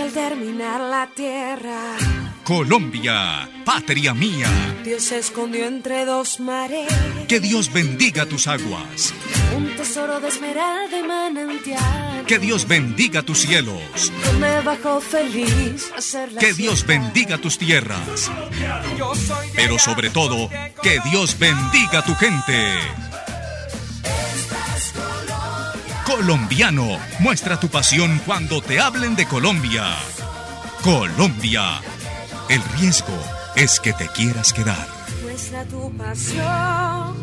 al terminar la tierra. Colombia, patria mía. Dios se escondió entre dos mares. Que Dios bendiga tus aguas. Un tesoro de esmeralda y manantial. Que Dios bendiga tus cielos. Yo me bajo feliz a hacer la Que Dios siesta. bendiga tus tierras. Pero sobre todo, que Dios bendiga tu gente. Colombiano, muestra tu pasión cuando te hablen de Colombia. Colombia. El riesgo es que te quieras quedar. Muestra tu pasión.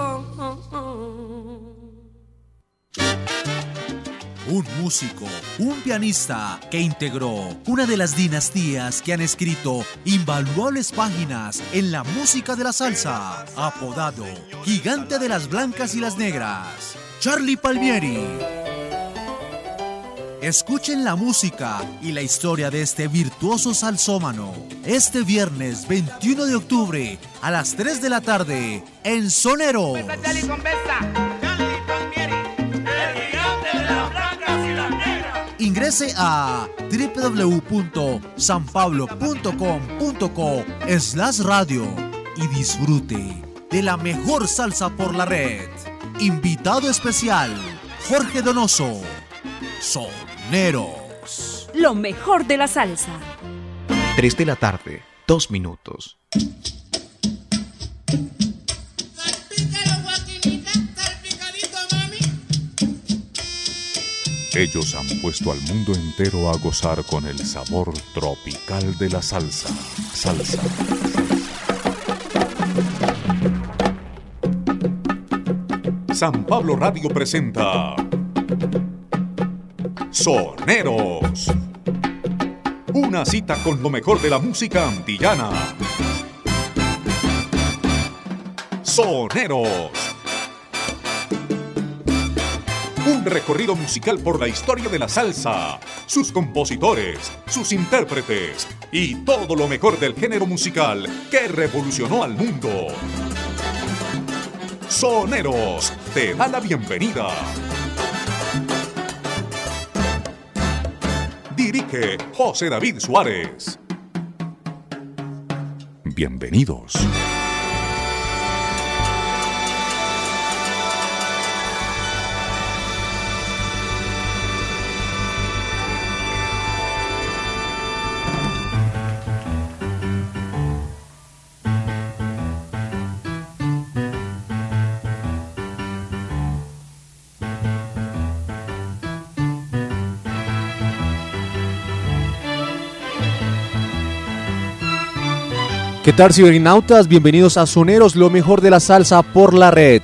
Un músico, un pianista que integró una de las dinastías que han escrito invaluables páginas en la música de la salsa, apodado Gigante de las Blancas y las Negras, Charly Palmieri. Escuchen la música y la historia de este virtuoso salsómano este viernes 21 de octubre a las 3 de la tarde en Sonero. Ingrese a www.sanpablo.com.co/radio y disfrute de la mejor salsa por la red. Invitado especial, Jorge Donoso. Soneros. Lo mejor de la salsa. 3 de la tarde, 2 minutos. Ellos han puesto al mundo entero a gozar con el sabor tropical de la salsa. Salsa. San Pablo Radio presenta Soneros. Una cita con lo mejor de la música antillana. Soneros. Un recorrido musical por la historia de la salsa, sus compositores, sus intérpretes y todo lo mejor del género musical que revolucionó al mundo. Soneros te da la bienvenida. Dirige José David Suárez. Bienvenidos. ¿Qué tal, cibernautas? Bienvenidos a Soneros, lo mejor de la salsa por la red.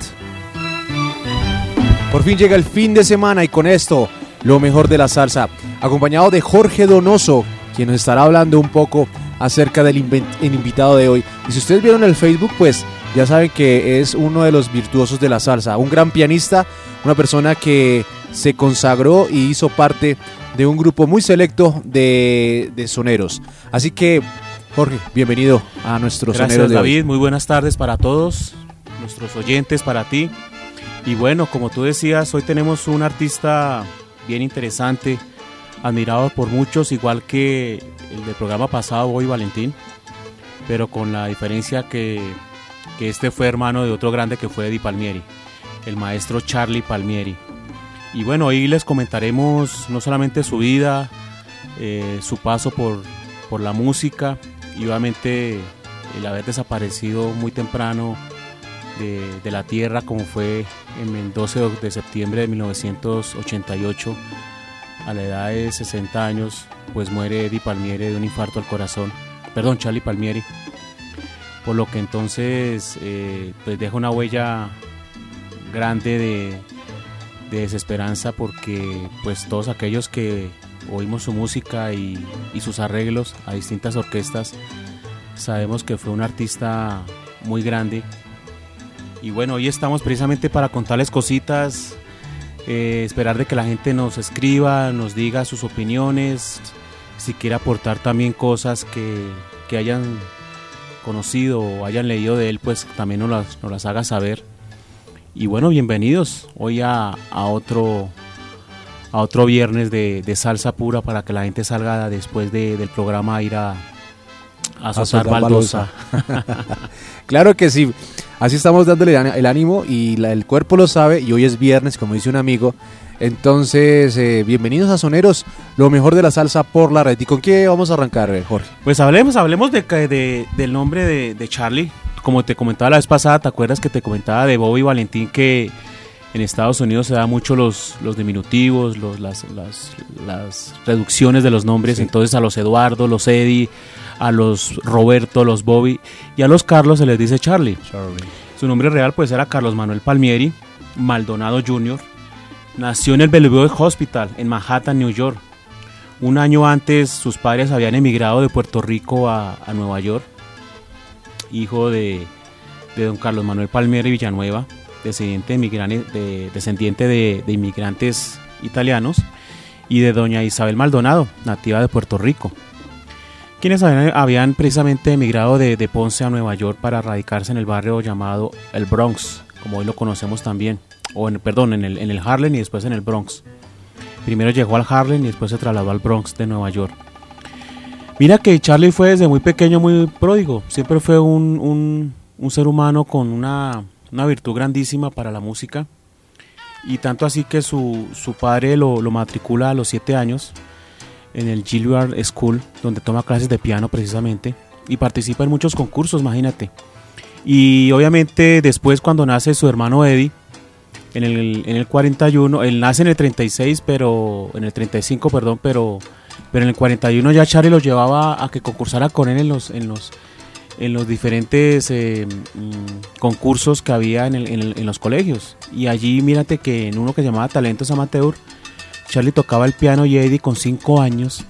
Por fin llega el fin de semana y con esto, lo mejor de la salsa, acompañado de Jorge Donoso, quien nos estará hablando un poco acerca del invitado de hoy. Y si ustedes vieron el Facebook, pues ya saben que es uno de los virtuosos de la salsa, un gran pianista, una persona que se consagró y hizo parte de un grupo muy selecto de soneros. Así que, Jorge, bienvenido a nuestros soneros de hoy. Gracias, David, muy buenas tardes para todos, nuestros oyentes, para ti. Y bueno, como tú decías, hoy tenemos un artista bien interesante, admirado por muchos, igual que el del programa pasado, Bobby Valentín, pero con la diferencia que este fue hermano de otro grande que fue Eddie Palmieri, el maestro Charly Palmieri. Y bueno, hoy les comentaremos no solamente su vida, su paso por la música, y obviamente el haber desaparecido muy temprano de la tierra, como fue en el 12 de septiembre de 1988, a la edad de 60 años, pues muere Eddie Palmieri de un infarto al corazón, Charly Palmieri, por lo que entonces pues deja una huella grande de desesperanza, porque pues todos aquellos que oímos su música y sus arreglos a distintas orquestas, sabemos que fue un artista muy grande. Y bueno, hoy estamos precisamente para contarles cositas, esperar de que la gente nos escriba, nos diga sus opiniones, si quiere aportar también cosas que hayan conocido o hayan leído de él, pues también nos las haga saber. Y bueno, bienvenidos hoy a otro otro viernes de salsa pura para que la gente salga después del programa a ir a soltar baldosa. Claro que sí, así estamos dándole el ánimo y el cuerpo lo sabe, y hoy es viernes, como dice un amigo. Entonces, bienvenidos a Soneros, lo mejor de la salsa por la red. ¿Y con qué vamos a arrancar, Jorge? Pues hablemos del nombre de Charlie. Como te comentaba la vez pasada, ¿te acuerdas que te comentaba de Bobby Valentín, que en Estados Unidos se da mucho los diminutivos, las reducciones de los nombres? Sí. Entonces a los Eduardo, los Eddie, a los Roberto, los Bobby y a los Carlos se les dice Charlie. Su nombre real pues era Carlos Manuel Palmieri Maldonado Jr. Nació en el Bellevue Hospital en Manhattan, New York. Un año antes sus padres habían emigrado de Puerto Rico a Nueva York. Hijo de don Carlos Manuel Palmieri Villanueva, descendiente de inmigrantes italianos, y de doña Isabel Maldonado, nativa de Puerto Rico, quienes habían precisamente emigrado de Ponce a Nueva York para radicarse en el barrio llamado el Bronx, como hoy lo conocemos también, en el Harlem y después en el Bronx. Primero llegó al Harlem y después se trasladó al Bronx de Nueva York. Mira que Charlie fue desde muy pequeño muy pródigo, siempre fue un ser humano con una virtud grandísima para la música, y tanto así que su padre lo matricula a los 7 años en el Juilliard School, donde toma clases de piano precisamente, y participa en muchos concursos, imagínate. Y obviamente después, cuando nace su hermano Eddie, en el 41, él nace en el 35, pero en el 41 ya Charlie lo llevaba a que concursara con él en los diferentes concursos que había en los colegios. Y allí mírate que en uno que se llamaba Talentos Amateur, Charlie tocaba el piano y Eddie con 5 años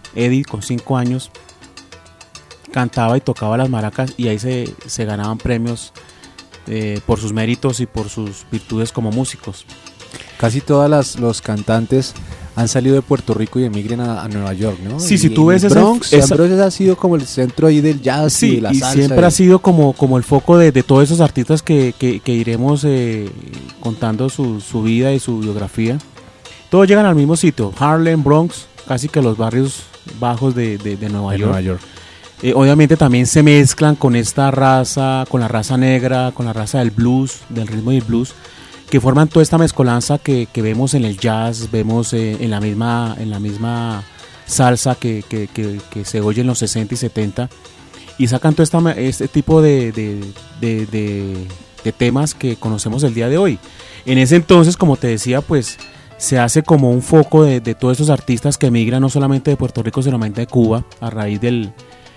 cantaba y tocaba las maracas, y ahí se ganaban premios por sus méritos y por sus virtudes como músicos. Casi todas los cantantes han salido de Puerto Rico y emigran a Nueva York, ¿no? Sí, si tú ves el Bronx ha sido como el centro ahí del jazz, sí, y de la salsa. Siempre ha sido como el foco de todos esos artistas que iremos contando su vida y su biografía. Todos llegan al mismo sitio, Harlem, Bronx, casi que los barrios bajos de Nueva York. Obviamente también se mezclan con esta raza, con la raza negra, con la raza del blues, del ritmo y el blues, que forman toda esta mezcolanza que vemos en el jazz, vemos en la misma salsa que se oye en los 60 y 70, y sacan todo este tipo de temas que conocemos el día de hoy. En ese entonces, como te decía, pues se hace como un foco de todos estos artistas que emigran no solamente de Puerto Rico, sino también de Cuba, a raíz del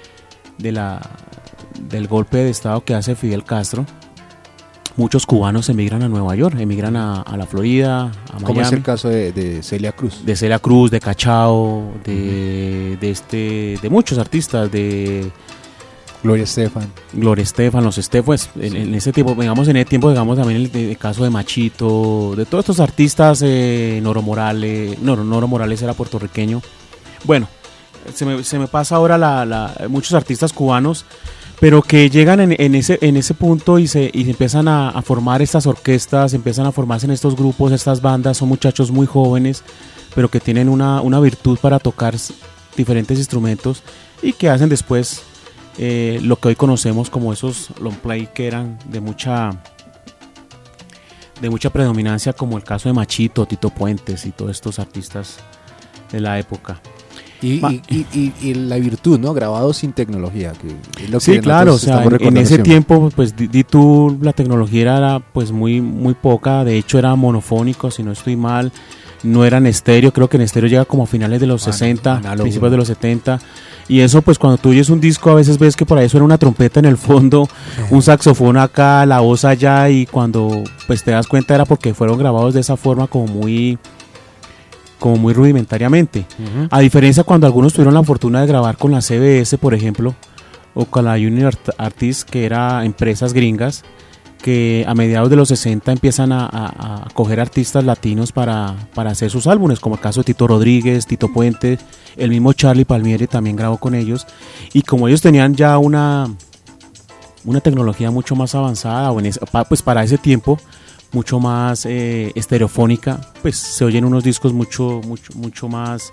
golpe de estado que hace Fidel Castro. Muchos cubanos emigran a Nueva York, emigran a la Florida, a Miami. Como es el caso de Celia Cruz. De Celia Cruz, de Cachao, de muchos artistas, de Gloria Estefan, los Estefans, en ese tiempo, digamos también el caso de Machito, de todos estos artistas, Noro Morales era puertorriqueño. Bueno, se me pasa ahora muchos artistas cubanos, pero que llegan en ese punto y se empiezan a formar estas orquestas, empiezan a formarse en estos grupos, estas bandas. Son muchachos muy jóvenes, pero que tienen una virtud para tocar diferentes instrumentos, y que hacen después lo que hoy conocemos como esos long play, que eran de mucha predominancia, como el caso de Machito, Tito Puentes y todos estos artistas de la época. Y la virtud, ¿no? Grabado sin tecnología. Que es lo sí, que claro, o sea, en ese tiempo, pues di tú, la tecnología era pues muy, muy poca. De hecho era monofónico, si no estoy mal. No era en estéreo, creo que en estéreo llega como a finales de los 60, análogo, principios de los 70. Y eso, pues cuando tú oyes un disco, a veces ves que por ahí suena una trompeta en el fondo, un saxofón acá, la voz allá, y cuando pues te das cuenta era porque fueron grabados de esa forma como muy rudimentariamente. Uh-huh. A diferencia cuando algunos tuvieron la fortuna de grabar con la CBS, por ejemplo, o con la Union Artists, que eran empresas gringas, que a mediados de los 60 empiezan a coger artistas latinos para hacer sus álbumes, como el caso de Tito Rodríguez, Tito Puente, el mismo Charlie Palmieri también grabó con ellos, y como ellos tenían ya una tecnología mucho más avanzada, pues para ese tiempo, mucho más estereofónica, pues se oyen unos discos mucho más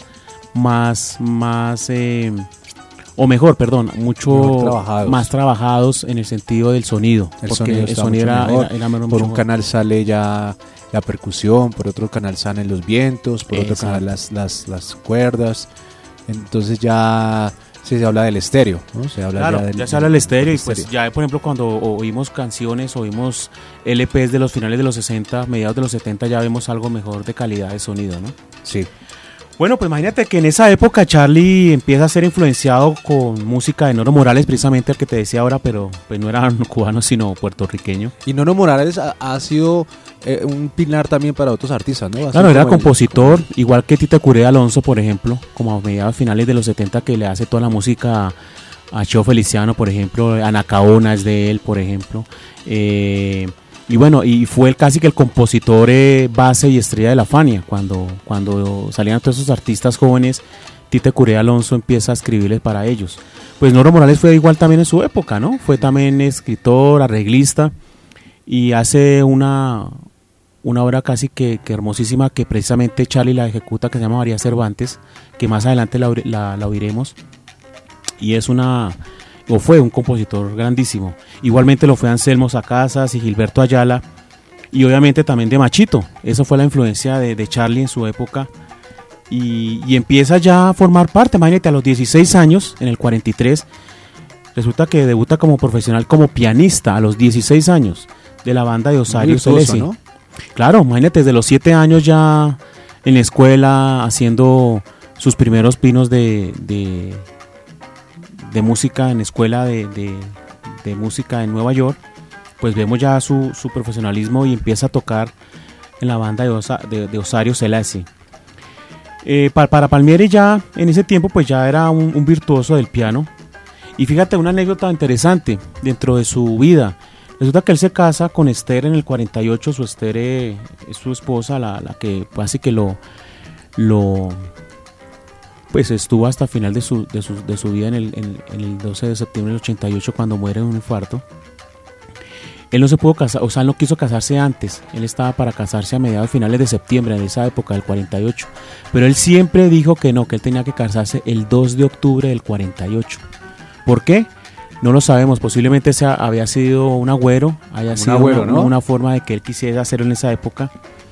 o mejor, perdón, mucho más trabajados en el sentido del sonido. El sonido era por un canal sale ya la percusión, por otro canal salen los vientos, por otro canal las cuerdas. Entonces ya se habla del estéreo, ¿no? Se habla ya se habla del estéreo y pues ya, por ejemplo, cuando oímos canciones, oímos LPs de los finales de los 60, mediados de los 70, ya vemos algo mejor de calidad de sonido, ¿no? Sí. Bueno, pues imagínate que en esa época Charly empieza a ser influenciado con música de Noro Morales, precisamente el que te decía ahora, pero pues no era cubano sino puertorriqueño. Y Noro Morales ha sido un pilar también para otros artistas, ¿no? Claro, era compositor, igual que Tito Curé Alonso, por ejemplo, como a mediados finales de los 70, que le hace toda la música a Cheo Feliciano, por ejemplo, Anacaona es de él, por ejemplo. Y bueno, y fue casi que el compositor base y estrella de la Fania. Cuando salían todos esos artistas jóvenes, Tito Curé Alonso empieza a escribirles para ellos. Pues Noro Morales fue igual también en su época, ¿no? Fue también escritor, arreglista, y hace una obra casi que hermosísima, que precisamente Charly la ejecuta, que se llama María Cervantes, que más adelante la oiremos. Y fue un compositor grandísimo. Igualmente lo fue Anselmo Sacasas y Gilberto Ayala, y obviamente también de Machito. Eso fue la influencia de Charly en su época, y empieza ya a formar parte. Imagínate, a los 16 años, en el 43, resulta que debuta como profesional, como pianista, a los 16 años, de la banda de Osario Celesi, ¿no? Claro, imagínate, desde los 7 años ya en la escuela, haciendo sus primeros pinos de música en escuela de música en Nueva York. Pues vemos ya su profesionalismo, y empieza a tocar en la banda de Osario Celesi. Para Palmieri ya en ese tiempo pues ya era un virtuoso del piano. Y fíjate, una anécdota interesante dentro de su vida. Resulta que él se casa con Esther en el 48. Su Esther es su esposa, la que así que pues estuvo hasta el final de su vida en el 12 de septiembre del 88, cuando muere de un infarto. Él no se pudo casar, o sea, él no quiso casarse antes. Él estaba para casarse a mediados finales de septiembre, en esa época del 48. Pero él siempre dijo que no, que él tenía que casarse el 2 de octubre del 48. ¿Por qué? No lo sabemos. Posiblemente había sido un agüero, ¿no? Una forma de que él quisiera hacerlo en esa época.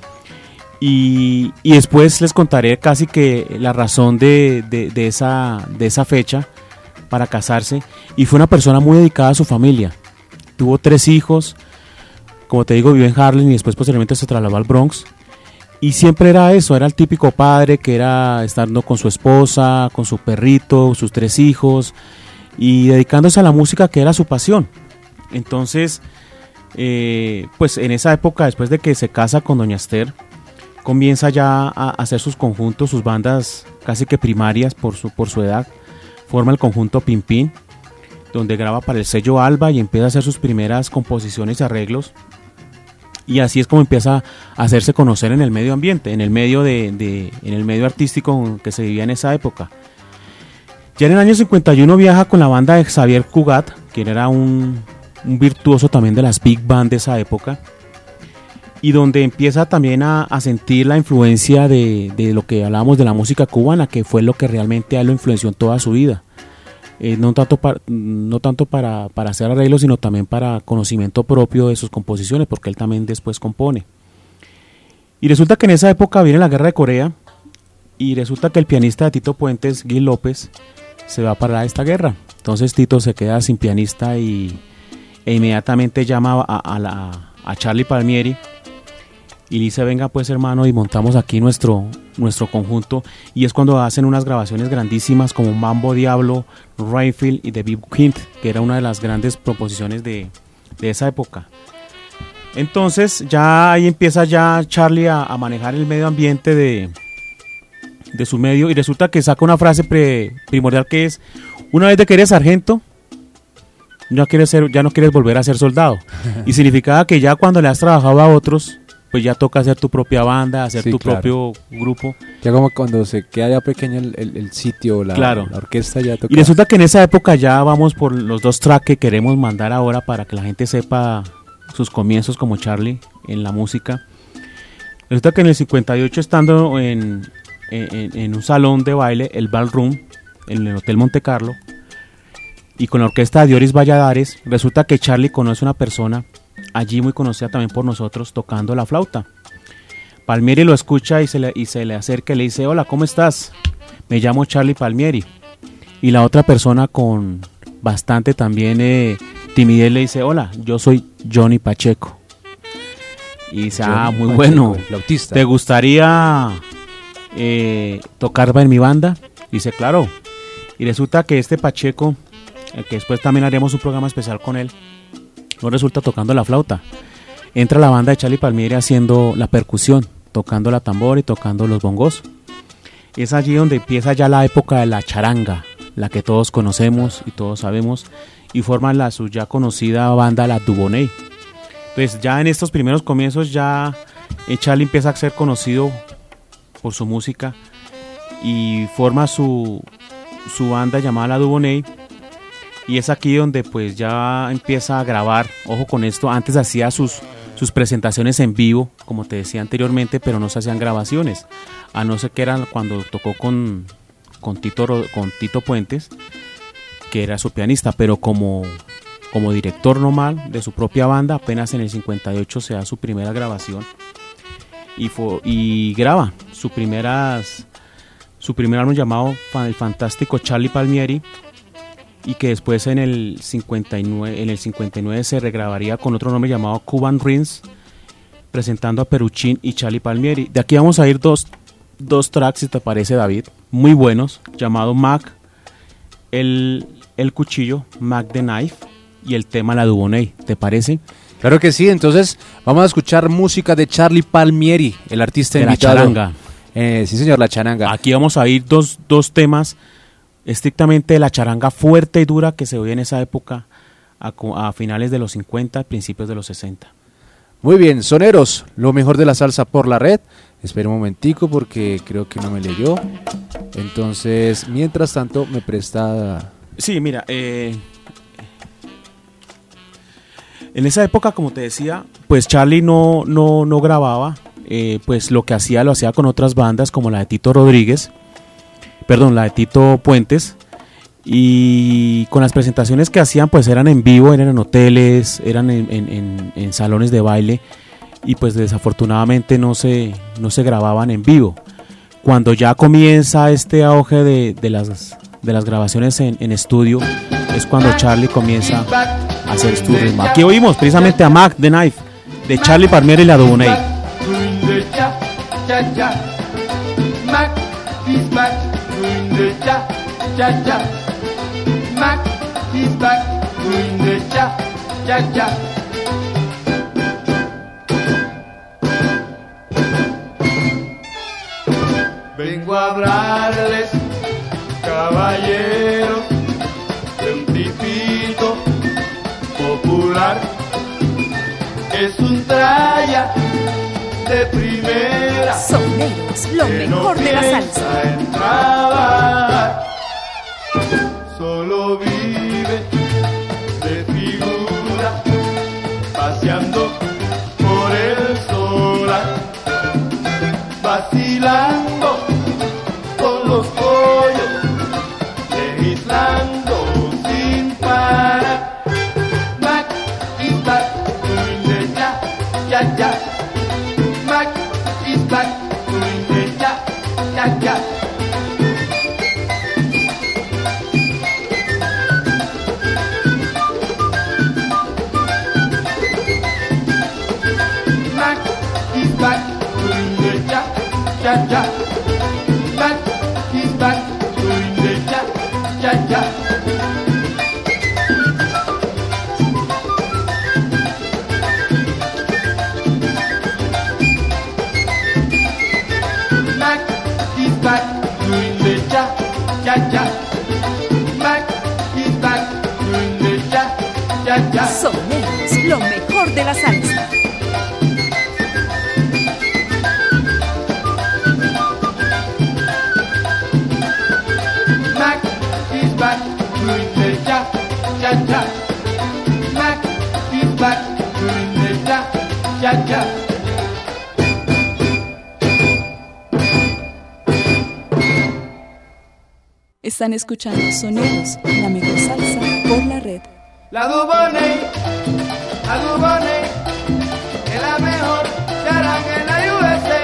Y después les contaré casi que la razón de esa fecha para casarse. Y fue una persona muy dedicada a su familia. Tuvo 3 hijos, como te digo, vivió en Harlem y después posteriormente se trasladó al Bronx. Y siempre era eso, era el típico padre que era estando con su esposa, con su perrito, sus 3 hijos, y dedicándose a la música, que era su pasión. Entonces, pues en esa época, después de que se casa con doña Esther, comienza ya a hacer sus conjuntos, sus bandas casi que primarias por su edad. Forma el conjunto Pimpín, donde graba para el sello Alba y empieza a hacer sus primeras composiciones y arreglos. Y así es como empieza a hacerse conocer en el medio ambiente, en el medio en el medio artístico que se vivía en esa época. Ya en el año 51 viaja con la banda de Xavier Cugat, quien era un virtuoso también de las big band de esa época, y donde empieza también a sentir la influencia de lo que hablábamos de la música cubana, que fue lo que realmente a él lo influenció en toda su vida. No tanto para hacer arreglos, sino también para conocimiento propio de sus composiciones, porque él también después compone. Y resulta que en esa época viene la Guerra de Corea, y resulta que el pianista de Tito Puentes, Gil López, se va para esta guerra. Entonces Tito se queda sin pianista e inmediatamente llama a Charly Palmieri y dice: venga pues hermano, y montamos aquí nuestro conjunto. Y es cuando hacen unas grabaciones grandísimas como Mambo Diablo, Rayfield y The Big Quint, que era una de las grandes proposiciones de esa época. Entonces ya ahí empieza ya Charly a manejar el medio ambiente de su medio, y resulta que saca una frase primordial, que es: una vez de que eres sargento, ya no quieres volver a ser soldado. Y significaba que ya cuando le has trabajado a otros, pues ya toca hacer tu propia banda, hacer tu propio grupo. Ya como cuando se queda ya pequeño el sitio, la orquesta ya toca. Y resulta que en esa época ya vamos por los 2 tracks que queremos mandar ahora, para que la gente sepa sus comienzos como Charlie en la música. Resulta que en el 58, estando en un salón de baile, el Ballroom, en el Hotel Monte Carlo, y con la orquesta de Dioris Valladares, resulta que Charlie conoce a una persona allí muy conocida también por nosotros, tocando la flauta. Palmieri lo escucha y se le acerca y le dice: hola, ¿cómo estás? Me llamo Charlie Palmieri. Y la otra persona, con bastante también timidez, le dice: hola, yo soy Johnny Pacheco. Y dice: muy Pacheco, bueno, flautista. ¿Te gustaría tocar en mi banda? Dice: claro. Y resulta que este Pacheco, que después también haremos un programa especial con él, no resulta tocando la flauta. Entra a la banda de Charlie Palmieri haciendo la percusión, tocando la tambor y tocando los bongos. Es allí donde empieza ya la época de la charanga, la que todos conocemos y todos sabemos, y forman su ya conocida banda La Dubonnet. Pues ya en estos primeros comienzos ya Charlie empieza a ser conocido por su música y forma su banda llamada La Dubonnet. Y es aquí donde pues ya empieza a grabar. Ojo con esto, antes hacía sus presentaciones en vivo, como te decía anteriormente, pero no se hacían grabaciones, a no ser que eran cuando tocó con Tito Puentes, que era su pianista, pero como director normal de su propia banda, apenas en el 58 se da su primera grabación y graba su primer álbum llamado El Fantástico Charlie Palmieri, y que después en el 59 se regrabaría con otro nombre llamado Cuban Rings, presentando a Peruchín y Charlie Palmieri. De aquí vamos a ir dos tracks, si te parece, David, muy buenos, llamado Mac el cuchillo, Mac the Knife, y el tema La Dubonnet. ¿Te parece? Claro que sí. Entonces vamos a escuchar música de Charlie Palmieri, el artista de invitado. La charanga. Sí, señor, la charanga. Aquí vamos a ir dos temas estrictamente de la charanga fuerte y dura que se oía en esa época, a finales de los 50, principios de los 60. Muy bien, soneros, lo mejor de la salsa por la red. Espera un momentico porque creo que no me leyó. Entonces, mientras tanto, me presta... Sí, mira, en esa época, como te decía, pues Charlie no grababa, pues lo hacía con otras bandas como la de Tito Puentes, y con las presentaciones que hacían pues eran en vivo, eran en hoteles, eran en salones de baile, y pues desafortunadamente no se grababan en vivo. Cuando ya comienza este auge de las grabaciones en estudio, es cuando Charlie comienza a hacer su ritmo. Aquí oímos precisamente a Mac the Knife de Charlie Palmieri y La Dubonnet. Mac is back, doing the cha cha cha. Mac is back, doing the cha cha cha. Vengo a hablarles, caballeros, de un tipito popular. Es un traya de primera. Soneros, lo mejor de la salsa. En trabajar, solo vive de figura, paseando por el solar, vacilando con los pollos, legislando sin parar. Mac is back, doing the ya, ya, ya. Mac is back, doing the ya, ya, ya. Mac is back, doing the ya, ya, ya. Mac is back, doing the ya, ya, ya. Mac is back, doing the cha cha cha. Mac is back, doing the cha cha cha. Soneros, lo mejor de la salsa. Mac is back, doing the cha cha cha. Mac is back, doing the ya. Están escuchando Soneros, la mejor salsa por la red. La Dubonnet, es la mejor charanga en la USA.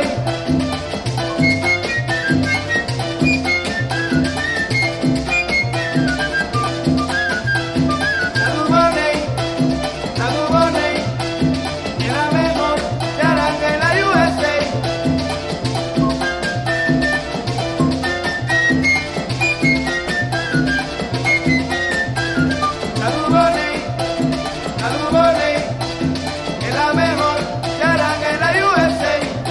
La Dubonnet, es la mejor charanga en la USA. La Dubonnet, es la mejor charanga en la USA.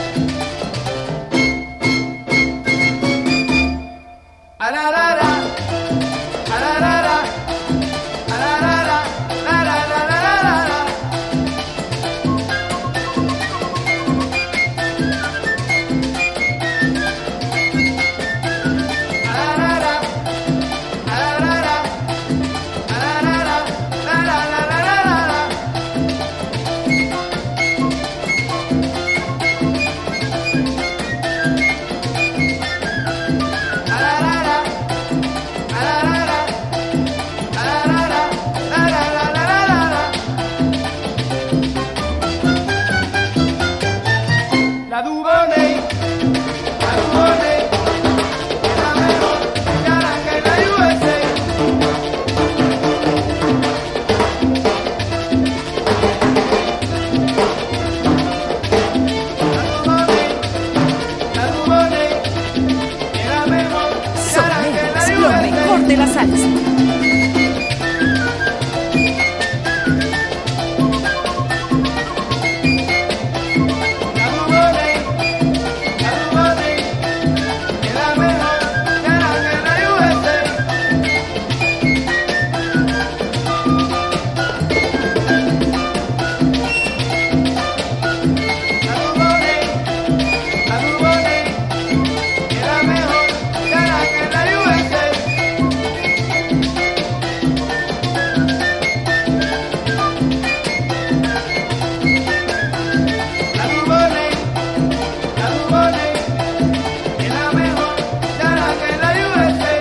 Ararara, ararara, ararara, ararara. Ararara, ararara, ararara, ararara. Ararara, ararara, ararara, ararara. La Dubonnet, es la mejor charanga en la USA. La Dubonnet, es la mejor charanga en la Soneros, lo USA. mejor de la salsa. La Dubonnet, es la mejor charanga en la USA. La Dubonnet, es la mejor charanga en la USA. La Dubonnet, es la mejor charanga en la USA.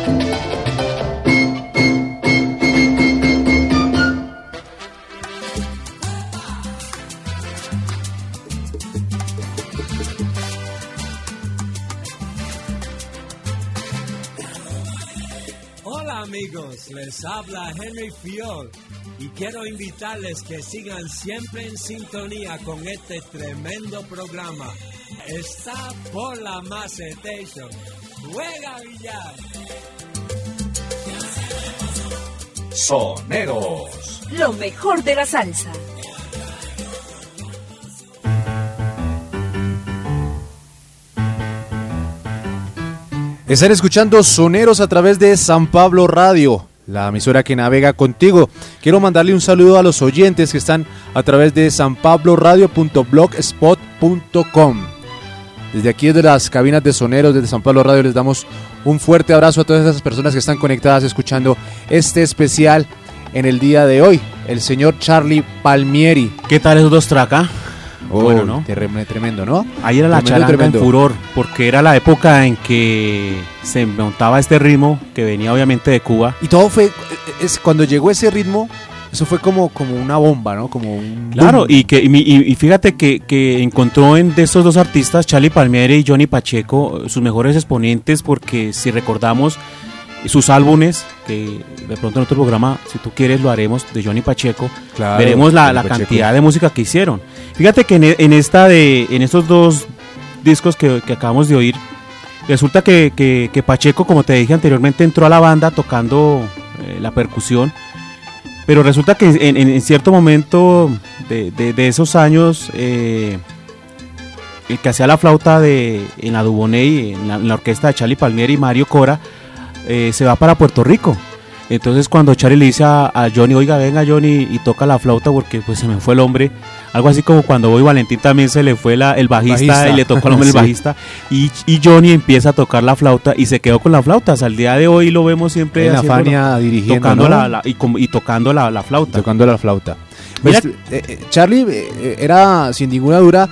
Hola amigos, les habla Henry Fiol y quiero invitarles que sigan siempre en sintonía con este tremendo programa. Está por la Macetation. ¡Juega billar! Soneros. Lo mejor de la salsa. Están escuchando Soneros a través de San Pablo Radio, la emisora que navega contigo. Quiero mandarle un saludo a los oyentes que están a través de sanpabloradio.blogspot.com. Desde aquí, desde las cabinas de Soneros, desde San Pablo Radio, les damos un fuerte abrazo a todas esas personas que están conectadas escuchando este especial en el día de hoy. El señor Charlie Palmieri. ¿Qué tal esos dos tracas? Bueno, ¿no? Tremendo, ¿no? Ahí era la charanga en furor, porque era la época en que se montaba este ritmo que venía obviamente de Cuba. Y todo fue, cuando llegó ese ritmo, eso fue como una bomba, ¿no? Como un claro, boom. y fíjate que encontró de esos dos artistas, Charlie Palmieri y Johnny Pacheco, sus mejores exponentes, porque si recordamos sus álbumes, que de pronto en otro programa, si tú quieres, lo haremos, de Johnny Pacheco, Claro, veremos la Johnny Pacheco. cantidad de música que hicieron. Fíjate que en estos dos discos que acabamos de oír, resulta que Pacheco, como te dije anteriormente, entró a la banda tocando la percusión, pero resulta que en cierto momento de esos años, el que hacía la flauta en la Dubonnet, en la orquesta de Charlie Palmieri y Mario Cora, se va para Puerto Rico. Entonces cuando Charlie le dice a Johnny, oiga, venga Johnny y toca la flauta porque pues se me fue el hombre, algo así como cuando Bobby Valentín también se le fue el bajista y le tocó el hombre Sí. el bajista, y Johnny empieza a tocar la flauta y se quedó con la flauta. Hasta el día de hoy lo vemos siempre en la Fania dirigiendo, tocando ¿no? y tocando la flauta. Tocando la flauta. Pues, Charlie era sin ninguna duda,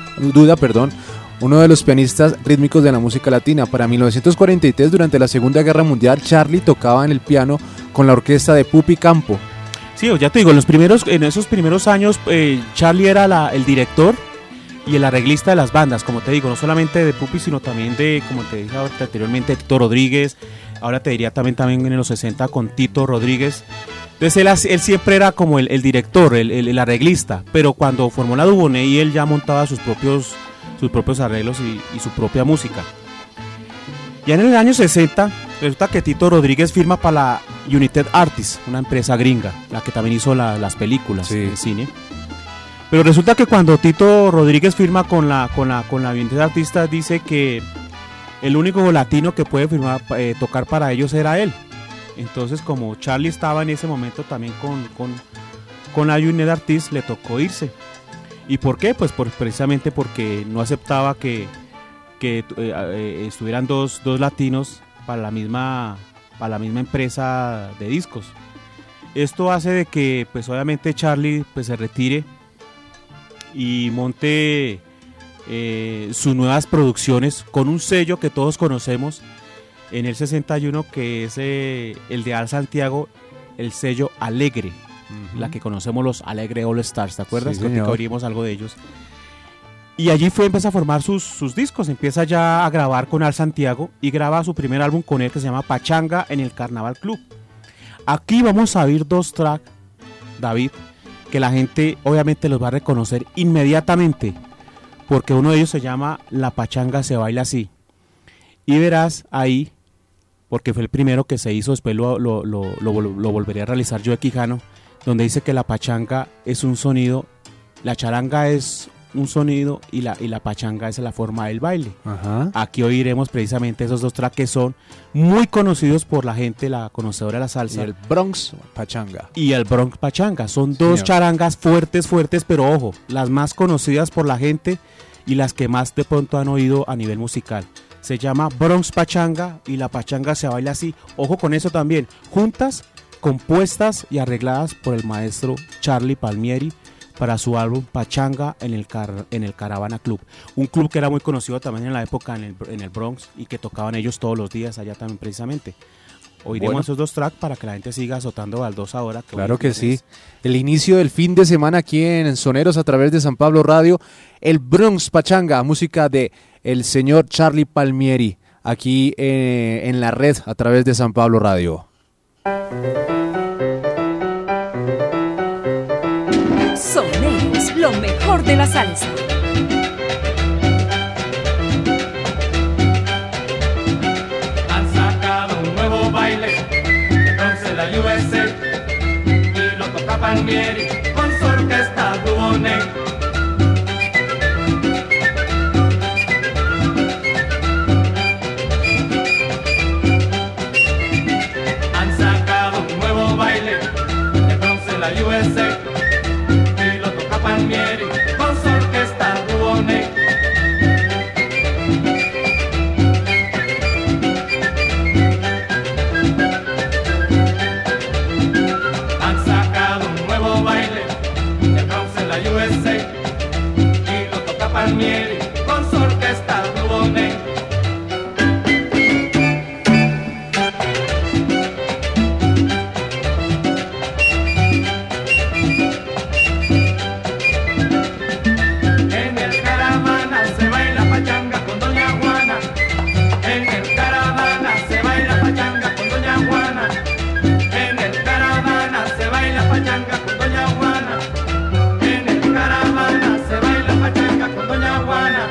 uno de los pianistas rítmicos de la música latina. Para 1943, durante la Segunda Guerra Mundial, Charlie tocaba en el piano con la orquesta de Pupi Campo. Sí, ya te digo, en esos primeros años Charlie era el director y el arreglista de las bandas, como te digo, no solamente de Pupi, sino también de, como te dije anteriormente, Tito Rodríguez. Ahora te diría también en los 60 con Tito Rodríguez. Entonces él siempre era como el director, el arreglista, pero cuando formó la Dubonnet, él ya montaba sus propios arreglos y su propia música. Ya en el año 60 resulta que Tito Rodríguez firma para la United Artists, una empresa gringa, la que también hizo las películas de cine. Pero resulta que cuando Tito Rodríguez firma con la United Artists, dice que el único latino que puede tocar para ellos era él. Entonces, como Charlie estaba en ese momento también con la United Artists, le tocó irse. ¿Y por qué? Pues precisamente porque no aceptaba que estuvieran dos latinos para la misma empresa de discos. Esto hace de que pues obviamente Charlie pues se retire y monte sus nuevas producciones con un sello que todos conocemos en el 61, que es el de Al Santiago, el sello Alegre, la que conocemos, los Alegre All Stars, ¿te acuerdas? Sí, creo que abrimos algo de ellos. Y allí empieza a formar sus discos, empieza ya a grabar con Al Santiago y graba su primer álbum con él, que se llama Pachanga en el Carnaval Club. Aquí vamos a oír 2 tracks, David, que la gente obviamente los va a reconocer inmediatamente, porque uno de ellos se llama La Pachanga se baila así. Y verás ahí, porque fue el primero que se hizo, después lo volvería a realizar Joe Quijano, donde dice que la pachanga es un sonido, la charanga es un sonido y la pachanga es la forma del baile. Ajá. Aquí oiremos precisamente esos 2 tracks que son muy conocidos por la gente, la conocedora de la salsa. Y el Bronx Pachanga. Y el Bronx Pachanga. Son 2 charangas fuertes, pero ojo, las más conocidas por la gente y las que más de pronto han oído a nivel musical. Se llama Bronx Pachanga y la pachanga se baila así. Ojo con eso también. Juntas, compuestas y arregladas por el maestro Charlie Palmieri para su álbum Pachanga en el Caravana Club. Un club que era muy conocido también en la época en el Bronx y que tocaban ellos todos los días allá también precisamente. Oiremos esos 2 tracks para que la gente siga azotando baldosas ahora. Claro que sí. El inicio del fin de semana aquí en Soneros a través de San Pablo Radio. El Bronx Pachanga, música de el señor Charlie Palmieri, aquí en la red a través de San Pablo Radio. Soneros, lo mejor de la salsa. Han sacado un nuevo baile, entonces la USA, y lo toca Palmieri con su orquesta Dubonnet. Han sacado un nuevo baile, entonces la USA, y lo toca Palmieri con su orquesta Dubonnet. Han sacado un nuevo baile, entonces la USA, y lo toca Palmieri con su orquesta Dubonnet. En el Caravana se baila pachanga con Doña Juana. En el Caravana se baila pachanga con Doña Juana. En el Caravana se baila pachanga con Doña Juana. En el Caravana se baila pachanga con Doña Juana.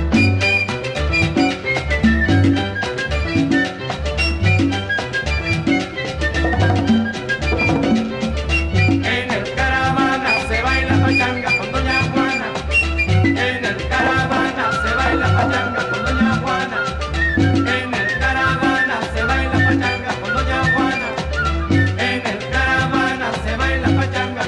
En el Caravana se baila pachanga con Doña Juana. En el Caravana se baila pachanga con Doña Juana. En el Caravana se baila pachanga con Doña Juana. En el Caravana se baila pachanga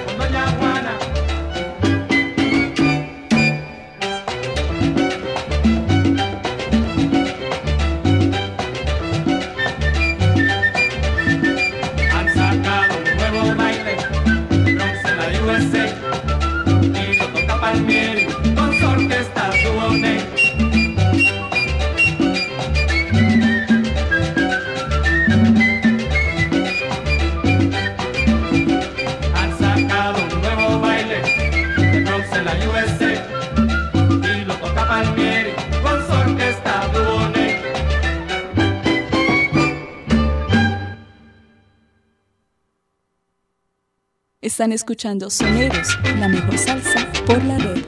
Están escuchando Soneros, la mejor salsa por la red.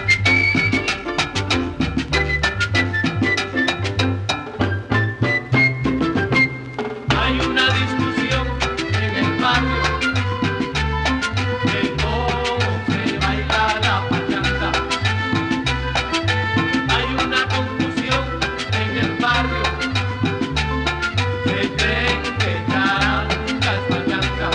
Hay una discusión en el barrio de cómo se baila la pachanga. Hay una confusión en el barrio, se creen que charanga es pachanga.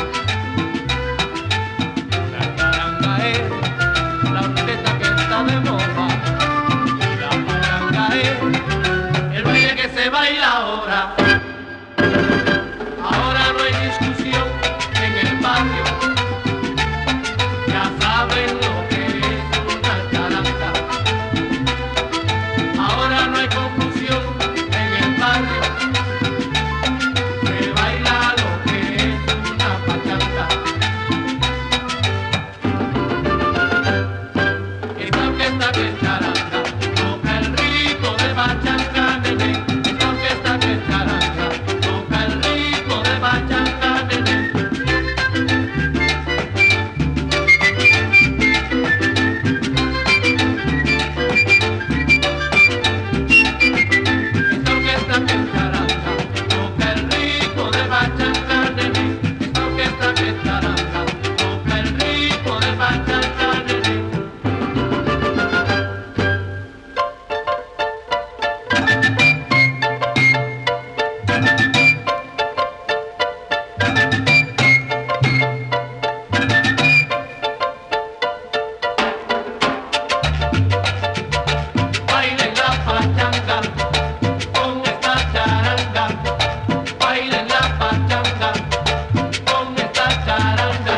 La charanga es la orquesta que está de moda, y la pachanga es el baile que se baila ahora. Ahora no hay discusión en el barrio, ya saben lo que es una charanga. Ahora no hay confusión en el barrio, se baila lo que es una pachanga. Esta orquesta que es charanga, toca el ritmo de pachanga, nene. Esta orquesta que es charanga, toca el ritmo de pachanga, nene. Esta orquesta que es charanga, toca el ritmo de pachanga, nene. Esta orquesta que es charanga, toca el ritmo de pachanga, nene. Bailen la pachanga con esta charanga. Bailen la pachanga con esta charanga.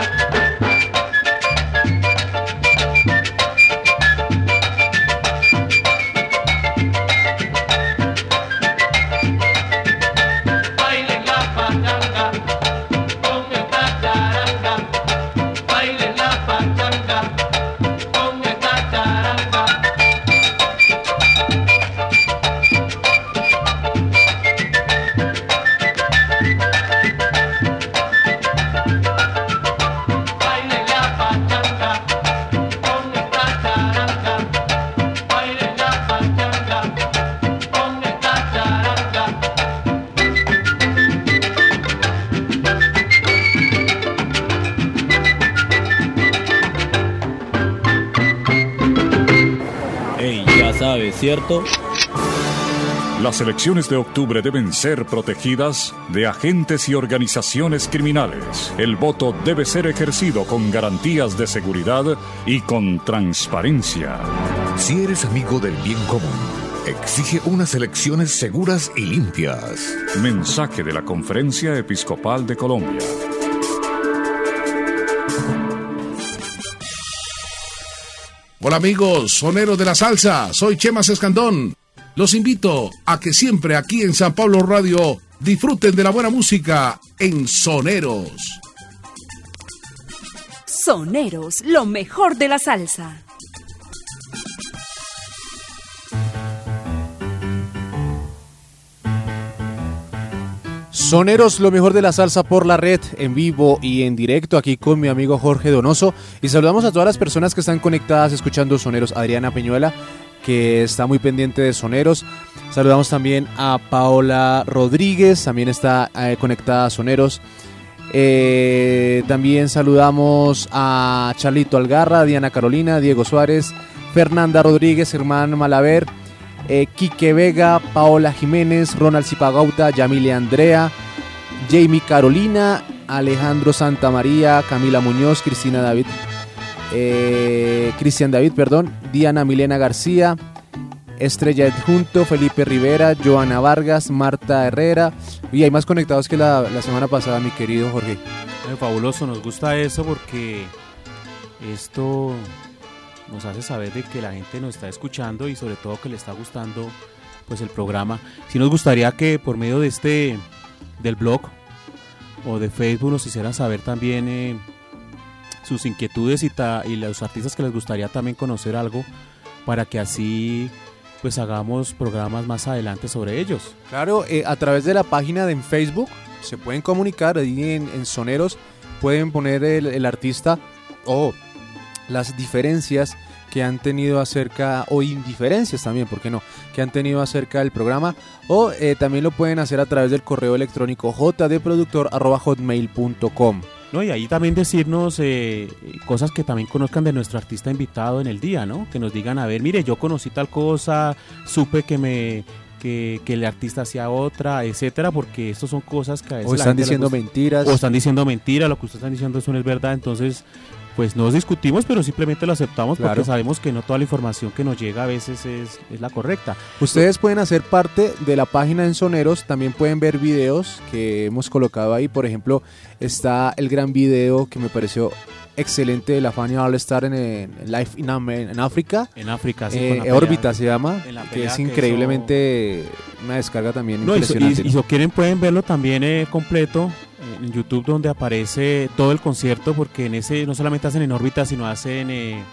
Bailen la pachanga con esta charanga. Bailen la pachanga con esta charanga. Bailen la pachanga con esta charanga. Bailen la pachanga con esta charanga. Ey, ya sabes, ¿cierto? Las elecciones de octubre deben ser protegidas de agentes y organizaciones criminales. El voto debe ser ejercido con garantías de seguridad y con transparencia. Si eres amigo del bien común, exige unas elecciones seguras y limpias. Mensaje de la Conferencia Episcopal de Colombia. Hola amigos, soneros de la salsa, soy Chema Escandón. Los invito a que siempre aquí en San Pablo Radio disfruten de la buena música en Soneros. Soneros, lo mejor de la salsa. Soneros, lo mejor de la salsa por la red, en vivo y en directo, aquí con mi amigo Jorge Donoso. Y saludamos a todas las personas que están conectadas escuchando Soneros. Adriana Peñuela, que está muy pendiente de Soneros. Saludamos también a Paola Rodríguez, también está conectada a Soneros. También saludamos a Charlito Algarra, Diana Carolina, Diego Suárez, Fernanda Rodríguez, Germán Malaver, Quique Vega, Paola Jiménez, Ronald Zipagauta, Yamile Andrea, Jamie Carolina, Alejandro Santamaría, Camila Muñoz, Cristian David, Diana Milena García, Estrella Adjunto, Felipe Rivera, Joana Vargas, Marta Herrera. Y hay más conectados que la semana pasada, mi querido Jorge. Fabuloso, nos gusta eso porque esto nos hace saber de que la gente nos está escuchando y sobre todo que le está gustando pues el programa. Sí nos gustaría que por medio de del blog o de Facebook nos hicieran saber también sus inquietudes y los artistas que les gustaría también conocer algo, para que así pues hagamos programas más adelante sobre ellos. Claro, a través de la página de Facebook se pueden comunicar ahí en Soneros. pueden poner el artista o las diferencias que han tenido acerca, o indiferencias también, ¿por qué no?, que han tenido acerca del programa, o también lo pueden hacer a través del correo electrónico jdproductor@hotmail.com. No, y ahí también decirnos cosas que también conozcan de nuestro artista invitado en el día, ¿no? Que nos digan, a ver, mire, yo conocí tal cosa, supe que el artista hacía otra, etcétera, porque estos son cosas que a veces o están diciendo mentiras. O están diciendo mentiras, lo que ustedes están diciendo eso no es verdad, entonces pues no discutimos, pero simplemente lo aceptamos, claro, porque sabemos que no toda la información que nos llega a veces es la correcta. Ustedes pueden hacer parte de la página en Soneros, también pueden ver videos que hemos colocado ahí. Por ejemplo, está el gran video que me pareció excelente de la Fania All Star en Live in África. En África, sí. Órbita se llama, que es increíblemente una descarga también impresionante. Y si quieren pueden verlo también completo en YouTube, donde aparece todo el concierto, porque en ese no solamente hacen en órbita, sino hacen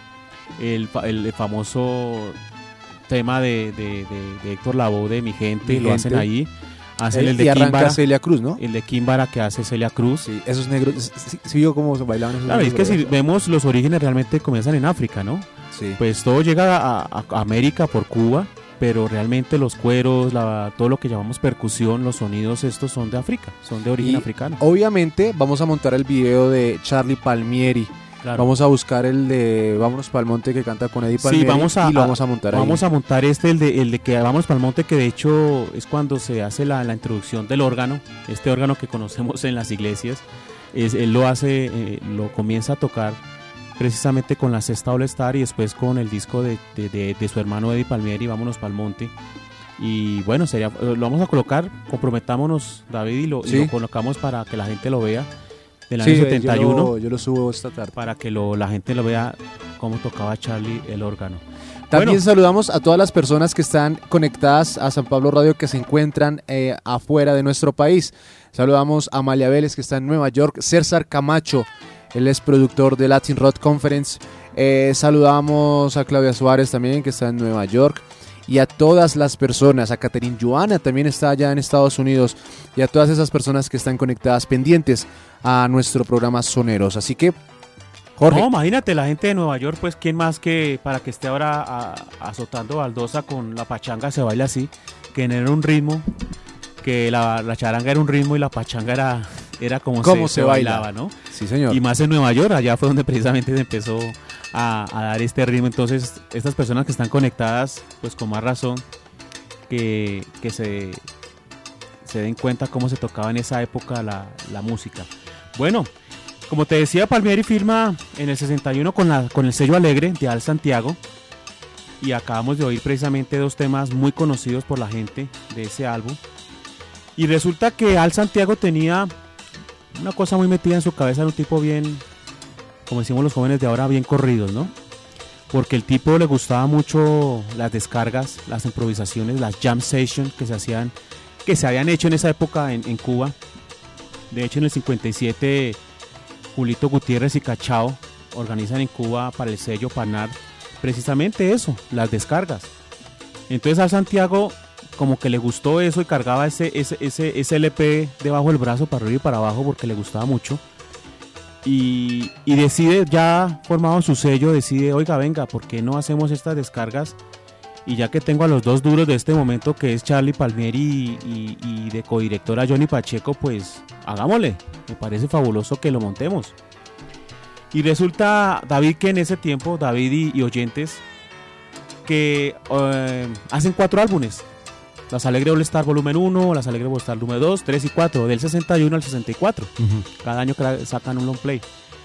el famoso tema de Héctor Lavoe, de Mi Gente, lo hacen ahí. Hacen el de arranca Celia Cruz, ¿no? El de Kimbara que hace Celia Cruz. Sí, esos negros, sí vio cómo bailaban esos claro, negros. Es que si vemos los orígenes realmente comienzan en África, ¿no? Sí. Pues todo llega a América por Cuba, pero realmente los cueros, todo lo que llamamos percusión, los sonidos estos son de África, son de origen africano. Obviamente vamos a montar el video de Charlie Palmieri. Claro. Vamos a buscar el de Vámonos Pa'l Monte que canta con Eddie Palmieri, y lo vamos a montar ahí. Vamos a montar el de que Vámonos Pa'l Monte, que de hecho es cuando se hace la introducción del órgano, este órgano que conocemos en las iglesias. Él lo hace, lo comienza a tocar precisamente con la Sexta All Star y después con el disco de su hermano Eddie Palmieri, Vámonos Pa'l Monte. Y bueno, lo vamos a colocar, comprometámonos, David, y lo colocamos para que la gente lo vea. Del año 71. Yo lo subo esta tarde. Para que la gente lo vea cómo tocaba Charlie el órgano. También saludamos a todas las personas que están conectadas a San Pablo Radio, que se encuentran afuera de nuestro país. Saludamos a Amalia Vélez, que está en Nueva York. César Camacho, él es productor de Latin Rock Conference. Saludamos a Claudia Suárez también, que está en Nueva York. Y a todas las personas, a Catherine Joana también está allá en Estados Unidos, y a todas esas personas que están conectadas, pendientes a nuestro programa Soneros. Así que, Jorge. No, imagínate, la gente de Nueva York, pues quién más que para que esté ahora azotando baldosa con la pachanga, se baila así, que era un ritmo, que la charanga era un ritmo y la pachanga era como se bailaba, ¿no? Sí, señor. Y más en Nueva York, allá fue donde precisamente se empezó a dar este ritmo. Entonces estas personas que están conectadas, pues con más razón que se den cuenta cómo se tocaba en esa época la música. Bueno, como te decía, Palmieri firma en el 61 con el sello Alegre de Al Santiago, y acabamos de oír precisamente dos temas muy conocidos por la gente de ese álbum. Y resulta que Al Santiago tenía una cosa muy metida en su cabeza, era un tipo bien, como decimos los jóvenes de ahora, bien corridos, ¿no? Porque el tipo le gustaba mucho las descargas, las improvisaciones, las jam sessions que se habían hecho en esa época en Cuba. De hecho, en el 57, Julito Gutiérrez y Cachao organizan en Cuba para el sello Panar precisamente eso, las descargas. Entonces Al Santiago como que le gustó eso y cargaba ese LP debajo del brazo para arriba y para abajo porque le gustaba mucho. Y decide, ya formado su sello, decide, oiga, venga, ¿por qué no hacemos estas descargas? Y ya que tengo a los dos duros de este momento, que es Charlie Palmieri y de codirectora Johnny Pacheco, pues hagámosle, me parece fabuloso que lo montemos. Y resulta, David, que en ese tiempo, David y oyentes, que hacen 4 álbumes. Las Alegre All Star Volumen 1, Las Alegre All Star Volumen 2, 3 y 4, del 61 al 64. Cada año sacan un long play.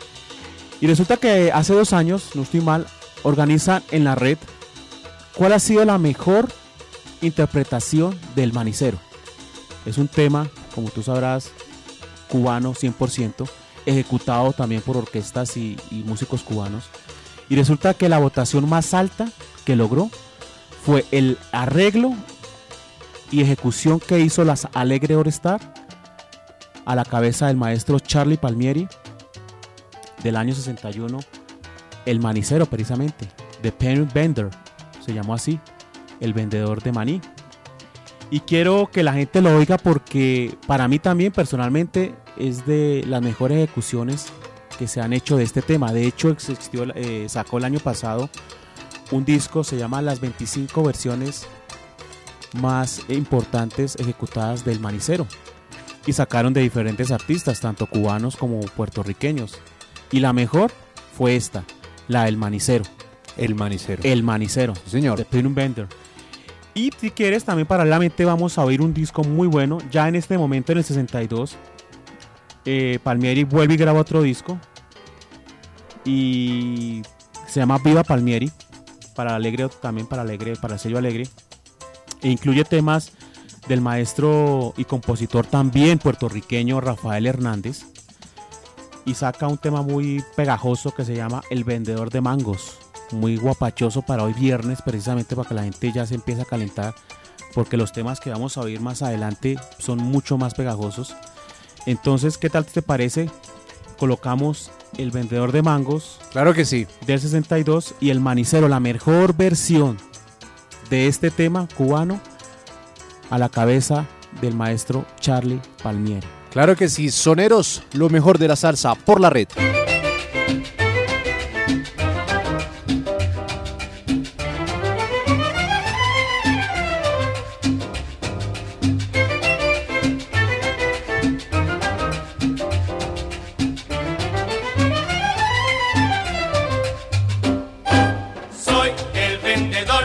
Y resulta que hace 2 años, no estoy mal, organizan en la red cuál ha sido la mejor interpretación del Manicero. Es un tema, como tú sabrás, cubano 100%, ejecutado también por orquestas y músicos cubanos. Y resulta que la votación más alta que logró fue el arreglo y ejecución que hizo Las Alegre All Star a la cabeza del maestro Charlie Palmieri del año 61, el Manicero precisamente, The Penny Vender, se llamó así, el vendedor de maní. Y quiero que la gente lo oiga porque para mí también personalmente es de las mejores ejecuciones que se han hecho de este tema. De hecho, sacó el año pasado un disco, se llama Las 25 versiones más importantes ejecutadas del Manicero. Y sacaron de diferentes artistas, tanto cubanos como puertorriqueños. Y la mejor fue esta, la del Manicero. El Manicero. El Manicero. Sí, señor. De Pin Bender. Y si quieres, también paralelamente vamos a oír un disco muy bueno. Ya en este momento, en el 62, Palmieri vuelve y graba otro disco. Y se llama Viva Palmieri. Para Alegre, también para el sello Alegre. E incluye temas del maestro y compositor también puertorriqueño Rafael Hernández. Y saca un tema muy pegajoso que se llama El Vendedor de Mangos. Muy guapachoso para hoy viernes, precisamente para que la gente ya se empiece a calentar, porque los temas que vamos a oír más adelante son mucho más pegajosos. Entonces, ¿qué tal te parece? Colocamos El Vendedor de Mangos. Claro que sí. Del 62 y El Manicero, la mejor versión de este tema cubano, a la cabeza del maestro Charlie Palmieri. Claro que sí, soneros, lo mejor de la salsa por la red. Soy el vendedor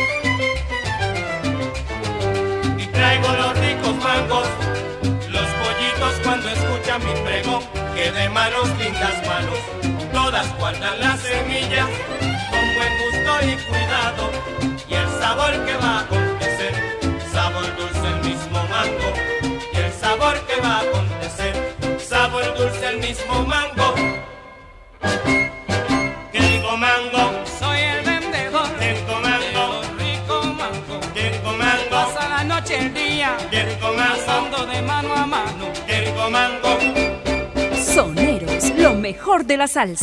y traigo los ricos mangos, los pollitos cuando escuchan mi pregón, que de manos, lindas manos, todas guardan la semilla con buen gusto y cuidado, y el sabor que va a acontecer, sabor dulce el mismo mango, y el sabor que va a acontecer, sabor dulce el mismo mango. Que digo mango, soy el vendedor que digo mango, de los ricos mangos. que digo mango, Pasa la noche el día, que digo mango, pasando de mano a mano. que digo mango. Soneros, lo mejor de la salsa.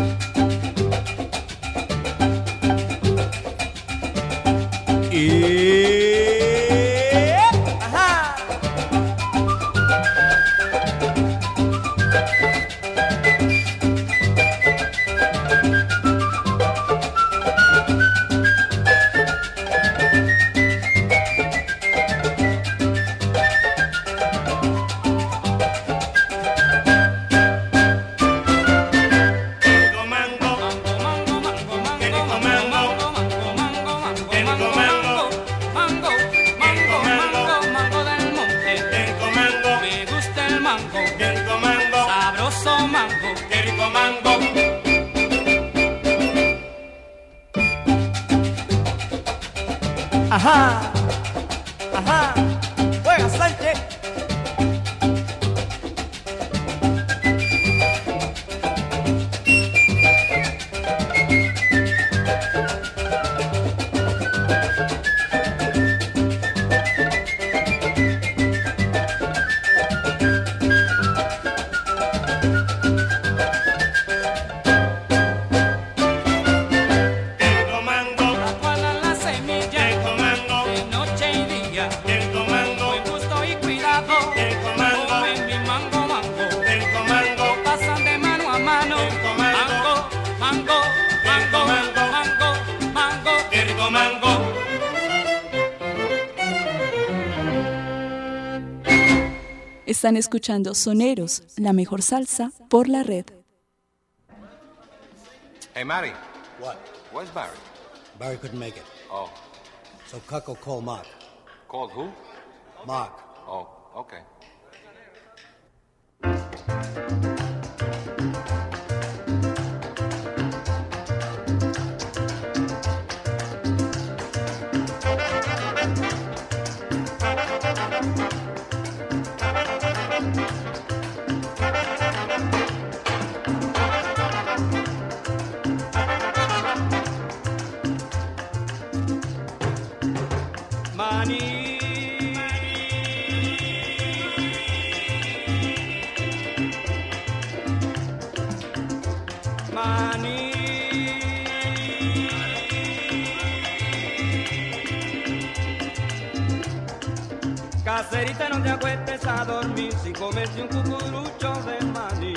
Ajá, ajá, juega Sánchez. Están escuchando Soneros, la mejor salsa por la red. Hey, Matty. What? Where's Barry? Barry couldn't make it. Oh. So Cuck will call Mark. Called who? Mark. Oh, okay. Caserita, no te acuestes a dormir sin comerse un cucurucho de maní.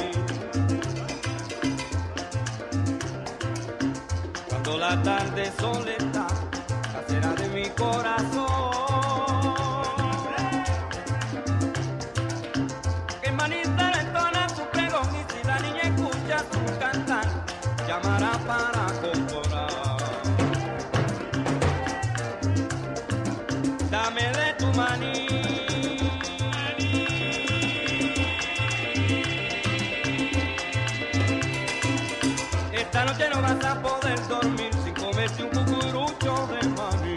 Cuando la tarde soledad casera de mi corazón, que manita le entona su pregón y si la niña escucha su cantar, llamará para comprar. Dame de tu maní. Esta noche no vas a poder dormir sin comerte un cucurucho de maní.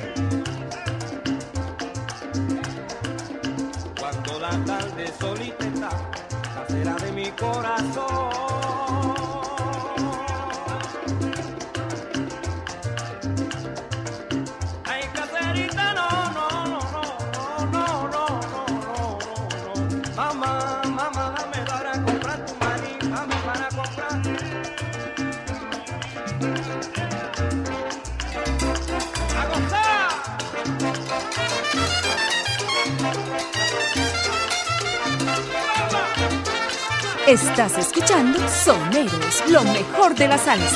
Cuando la tarde solita está, casera de mi corazón. Ay, caserita, no, no, no, no, no, no, no, no, no. Mamá, mamá, dame para comprar tu maní, dame para comprar. ¡A gozar! Estás escuchando Soneros, lo mejor de la salsa.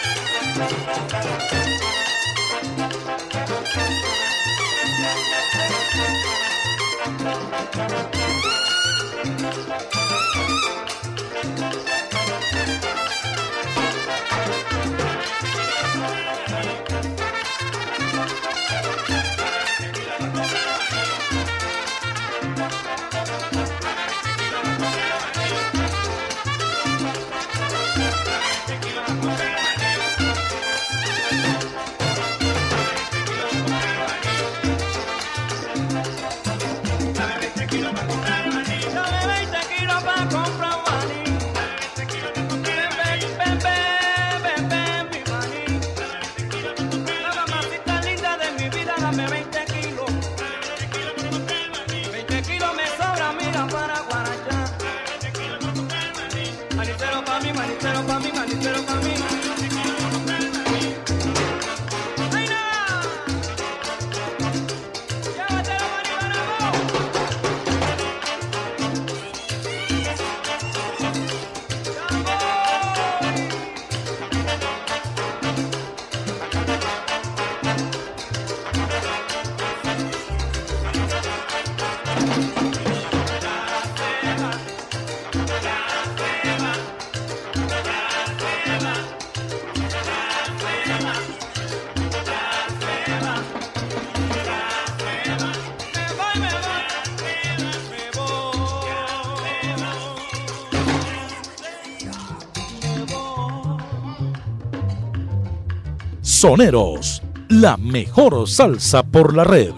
Soneros, la mejor salsa por la red.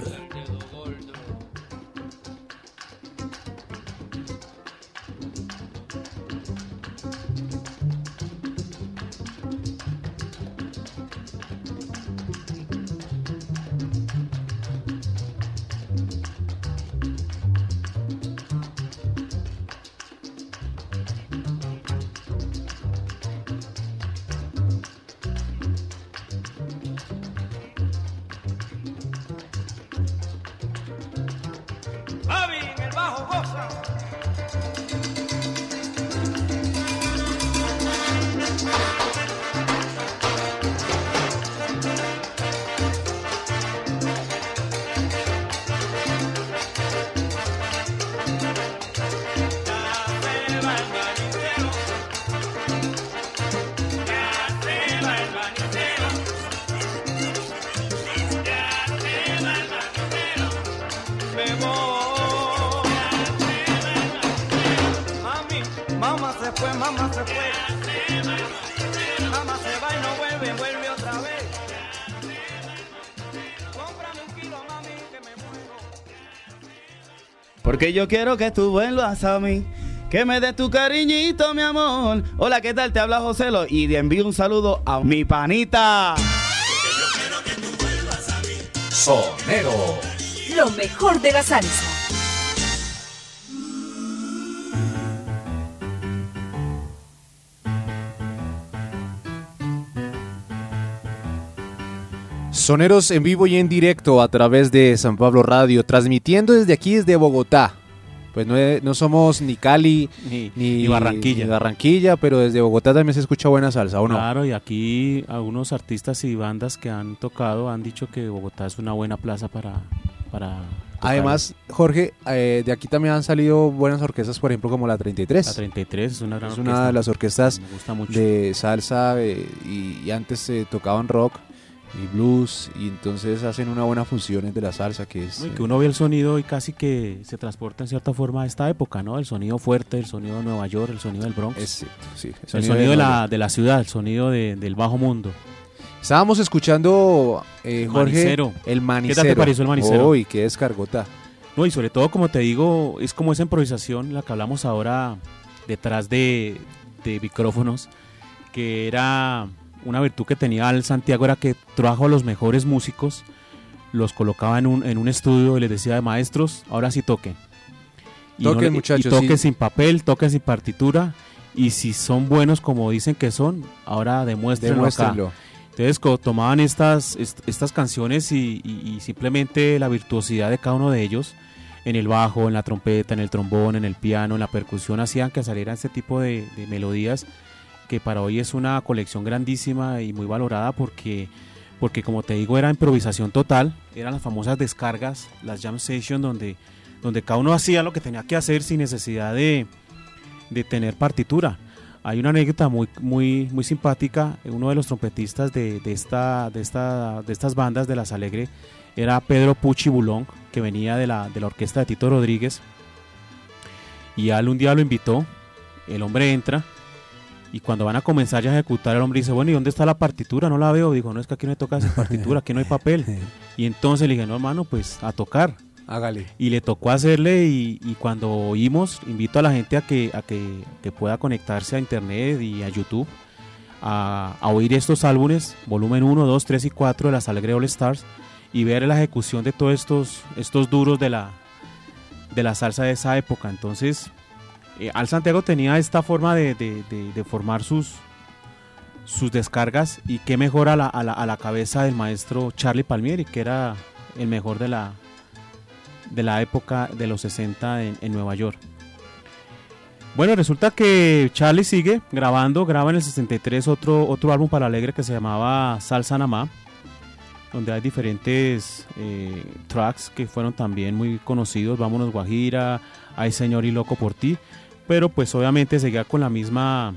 Porque yo quiero que tú vuelvas a mí, que me des tu cariñito, mi amor. Hola, ¿qué tal? Te habla Joselo y te envío un saludo a mi panita. Sonero. Lo mejor de la salsa. Soneros en vivo y en directo a través de San Pablo Radio, transmitiendo desde aquí, desde Bogotá. Pues no somos ni Cali ni Barranquilla, pero desde Bogotá también se escucha buena salsa, ¿o no? Claro, y aquí algunos artistas y bandas que han tocado han dicho que Bogotá es una buena plaza para Además, Jorge, de aquí también han salido buenas orquestas, por ejemplo, como la 33. La 33 es una gran orquesta. Es una de las orquestas me gusta mucho. de salsa y antes tocaban rock y blues, y entonces hacen una buena fusión de la salsa, que es... que uno ve el sonido y casi que se transporta en cierta forma a esta época, ¿no? El sonido fuerte, el sonido de Nueva York, el sonido del Bronx. Sí, el sonido de la ciudad, el sonido del bajo mundo. Estábamos escuchando, Jorge, Manicero. el Manicero. ¿Qué tal te pareció el Manicero? Uy, qué descargota. No, y sobre todo, como te digo, es como esa improvisación, la que hablamos ahora detrás de micrófonos, que era una virtud que tenía el Santiago, era que trajo a los mejores músicos, los colocaba en un estudio y les decía, maestros, ahora sí toquen. Toquen, muchachos. Y toquen sin papel, toquen sin partitura, y si son buenos como dicen que son, ahora demuéstrenlo acá. Entonces tomaban estas canciones y simplemente la virtuosidad de cada uno de ellos, en el bajo, en la trompeta, en el trombón, en el piano, en la percusión, hacían que salieran este tipo de melodías, que para hoy es una colección grandísima y muy valorada porque como te digo, era improvisación total, eran las famosas descargas, las jam sessions, donde cada uno hacía lo que tenía que hacer sin necesidad de tener partitura. Hay una anécdota muy simpática. Uno de los trompetistas de estas bandas de Las Alegre era Pedro Pucci Bulón, que venía de la orquesta de Tito Rodríguez, y él un día lo invitó. El hombre entra y cuando van a comenzar ya a ejecutar, el hombre dice, bueno, ¿y dónde está la partitura? No la veo. Dijo, no, es que aquí no me toca sin partitura, aquí no hay papel. Y entonces le dije, no, hermano, pues a tocar. Hágale. Y le tocó hacerle, y cuando oímos, invito a la gente a que pueda conectarse a internet y a YouTube a oír estos álbumes, volumen 1, 2, 3 y 4 de Las Alegre All Stars, y ver la ejecución de todos estos duros de la salsa de esa época. Entonces, Al Santiago tenía esta forma de formar sus descargas, y qué mejor a la cabeza del maestro Charlie Palmieri, que era el mejor de la época de los 60 en Nueva York. Bueno, resulta que Charlie sigue graba en el 63 otro álbum para Alegre que se llamaba Salsa Namá, donde hay diferentes tracks que fueron también muy conocidos, Vámonos Guajira, Ay Señor y Loco por Ti, pero pues obviamente seguía con el mismo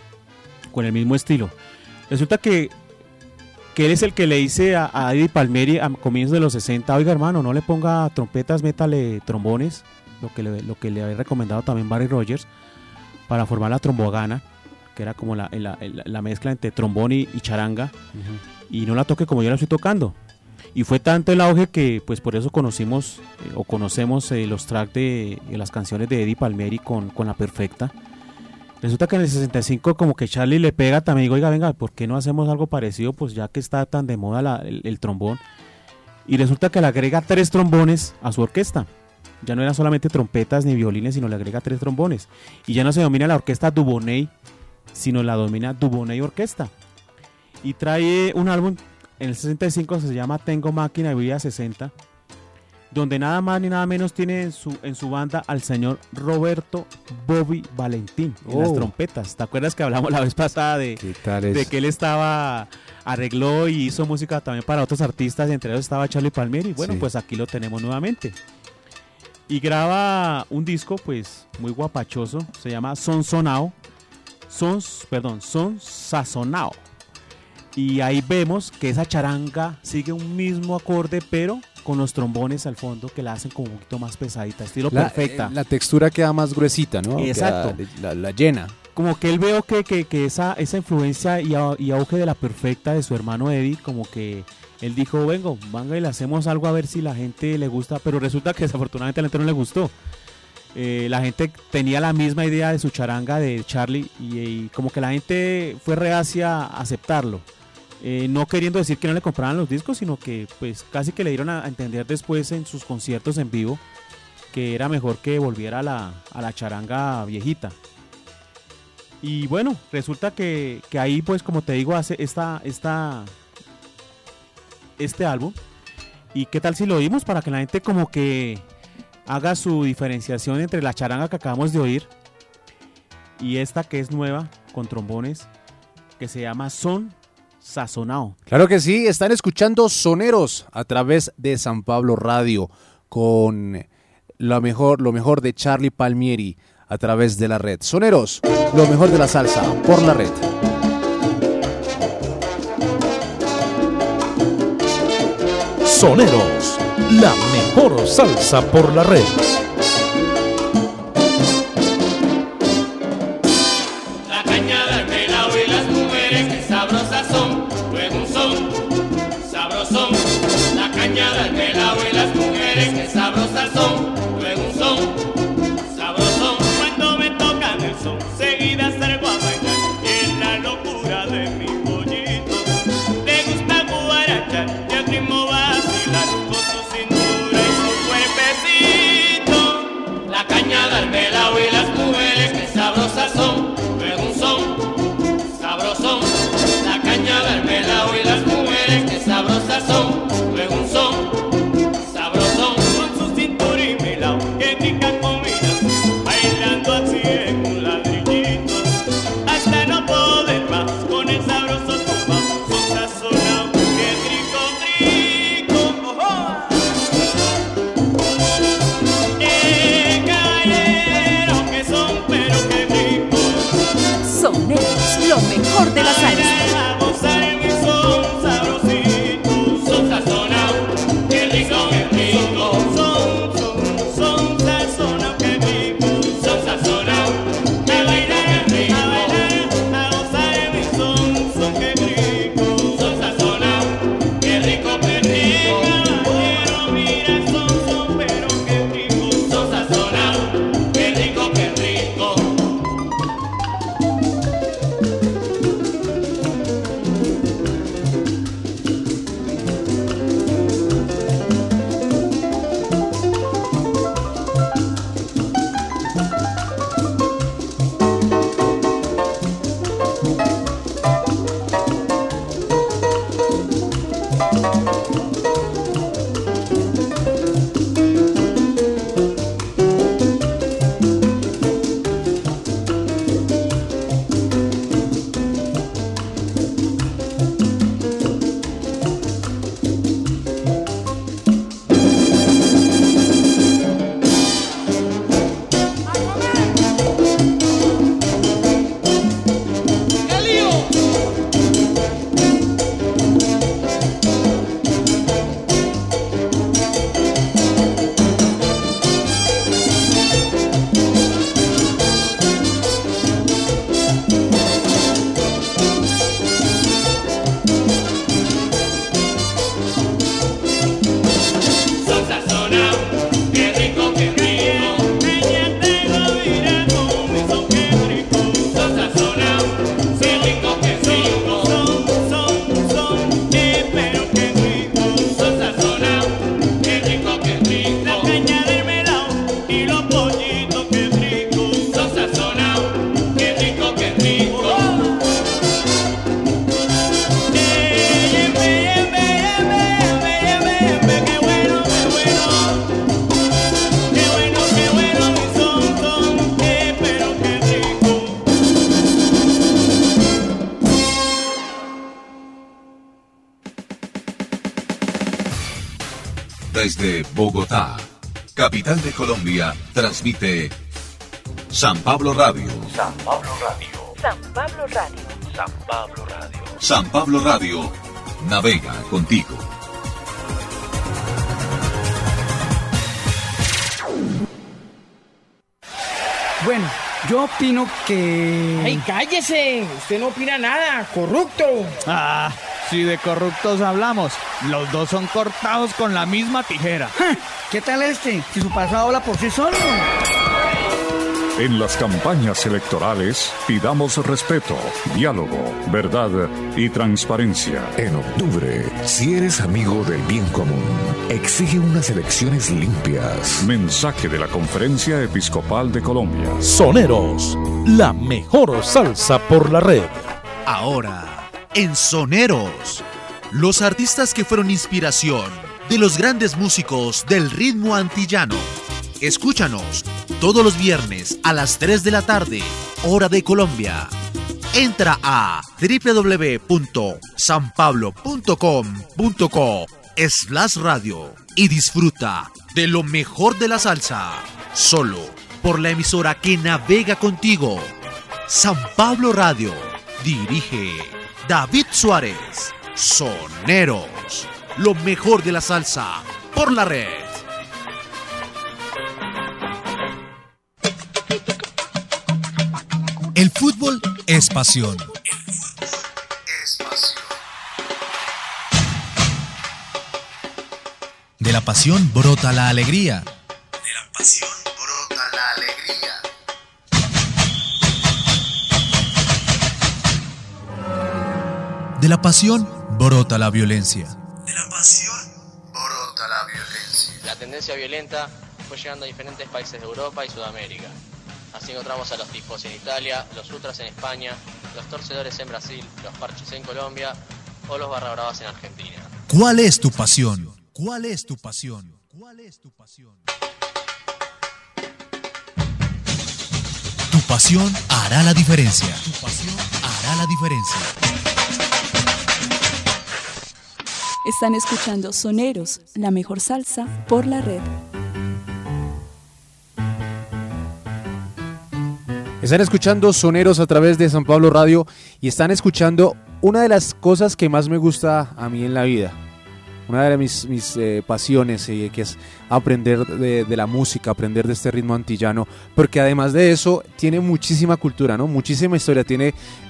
estilo. Resulta que él es el que le dice a Eddie Palmieri a comienzos de los 60, oiga hermano, no le ponga trompetas, métale trombones, lo que le había recomendado también Barry Rogers, para formar la trombogana, que era como la mezcla entre trombón y charanga, y no la toque como yo la estoy tocando. Y fue tanto el auge que pues por eso conocemos los tracks de las canciones de Eddie Palmieri con La Perfecta. Resulta que en el 65 como que Charlie le pega también, digo, oiga, venga, ¿por qué no hacemos algo parecido? Pues ya que está tan de moda el trombón. Y resulta que le agrega 3 trombones a su orquesta. Ya no eran solamente trompetas ni violines, sino le agrega 3 trombones. Y ya no se domina la orquesta Dubonnet, sino la domina Dubonnet Orquesta. Y trae un álbum en el 65 que se llama Tengo Máquina de Vida 60, donde nada más ni nada menos tiene en su banda al señor Roberto Bobby Valentín en las trompetas. ¿Te acuerdas que hablamos la vez pasada de que él arregló y hizo música también para otros artistas, entre ellos estaba Charlie Palmieri? Bueno, pues aquí lo tenemos nuevamente. Y graba un disco pues muy guapachoso, se llama Son Sazonao. Y ahí vemos que esa charanga sigue un mismo acorde, pero con los trombones al fondo que la hacen como un poquito más pesadita, estilo Perfecta. La textura queda más gruesita, ¿no? Exacto. La llena. Como que él veo que esa influencia y auge de La Perfecta de su hermano Eddie, como que él dijo, venga y le hacemos algo a ver si la gente le gusta, pero resulta que desafortunadamente a la gente no le gustó. La gente tenía la misma idea de su charanga de Charlie y como que la gente fue reacia a aceptarlo. No queriendo decir que no le compraran los discos, sino que pues casi que le dieron a entender después en sus conciertos en vivo que era mejor que volviera a la charanga viejita. Y bueno, resulta que ahí pues como te digo hace esta este álbum. ¿Y qué tal si lo oímos para que la gente como que haga su diferenciación entre la charanga que acabamos de oír y esta que es nueva con trombones, que se llama Son Sazonao? Claro que sí, están escuchando Soneros a través de San Pablo Radio con lo mejor de Charlie Palmieri a través de la red. Soneros, lo mejor de la salsa por la red. Soneros, la mejor salsa por la red. La cañada, el melao y las mujeres que sabrosas son, luego un son, sabrosón. La cañada, el melao y las mujeres que sabrosas son, luego un son, sabrosón. Cuando me tocan el son, seguida salgo a bailar y en la locura de mi pollito le gusta guarachar y al ritmo vacilar con su cintura y su cuerpecito. La cañada, el melao y las mujeres que sabrosas son, luego un son, sabrosón. La cañada, el melao y las mujeres que sabrosas son, luego un son, sabrosón. Con su cintura y melao, que rica combinación, bailando así en un ladrillito, hasta no poder más con el sabroso tumbao, son sazonao, que rico, rico, ojo. Caballero que son, pero que rico. Soneros, lo mejor de la salsa. A gozar mi son sabrosito, son sazonao, que rico, que rico. Son sazonao, que rico, son sazonao. A bailar, a gozar mi son que rico, son sazonao, que rico, que rico. Caballero, mira, son, pero que rico, son sazonao, que rico, que rico. Son sazonao, qué rico, que rico. Ella tengo, mira con mi son, qué rico. Son sazonao, qué rico, que rico. Son, pero qué rico. Son sazonao, qué rico, que rico. La caña del melao y los pollitos, qué rico. Son sazonao, qué rico, que rico. Qué bueno, mi son, pero qué rico. Desde Bogotá, capital de Colombia, transmite San Pablo Radio. San Pablo Radio. San Pablo Radio navega contigo. Bueno, yo opino que... ¡Ay, cállese! Usted no opina nada, corrupto. Ah, si de corruptos hablamos, los dos son cortados con la misma tijera. ¿Qué tal este? Si su pasado habla por sí solo. En las campañas electorales, pidamos respeto, diálogo, verdad y transparencia. En octubre, si eres amigo del bien común, exige unas elecciones limpias. Mensaje de la Conferencia Episcopal de Colombia. Soneros, la mejor salsa por la red. Ahora, en Soneros, Los artistas que fueron inspiración de los grandes músicos del ritmo antillano. Escúchanos todos los viernes a las 3 de la tarde, hora de Colombia. Entra a www.sanpablo.com.co/radio y disfruta de lo mejor de la salsa, solo por la emisora que navega contigo. San Pablo Radio. Dirige David Suárez. Soneros, lo mejor de la salsa por la red. El fútbol es pasión. De la pasión brota la alegría. De la pasión brota la alegría. De la pasión brota la violencia. De la pasión brota la violencia. La tendencia violenta fue llegando a diferentes países de Europa y Sudamérica. Así encontramos a los tifos en Italia, los ultras en España, los torcedores en Brasil, los parches en Colombia o los barra bravas en Argentina. ¿Cuál es tu pasión? ¿Cuál es tu pasión? ¿Cuál es tu pasión? Tu pasión hará la diferencia. Tu pasión hará la diferencia. Están escuchando Soneros, la mejor salsa por la red. Están escuchando Soneros a través de San Pablo Radio y están escuchando una de las cosas que más me gusta a mí en la vida. Una de mis pasiones, que es aprender de la música, aprender de este ritmo antillano, porque además de eso tiene muchísima cultura, ¿no? Muchísima historia, tiene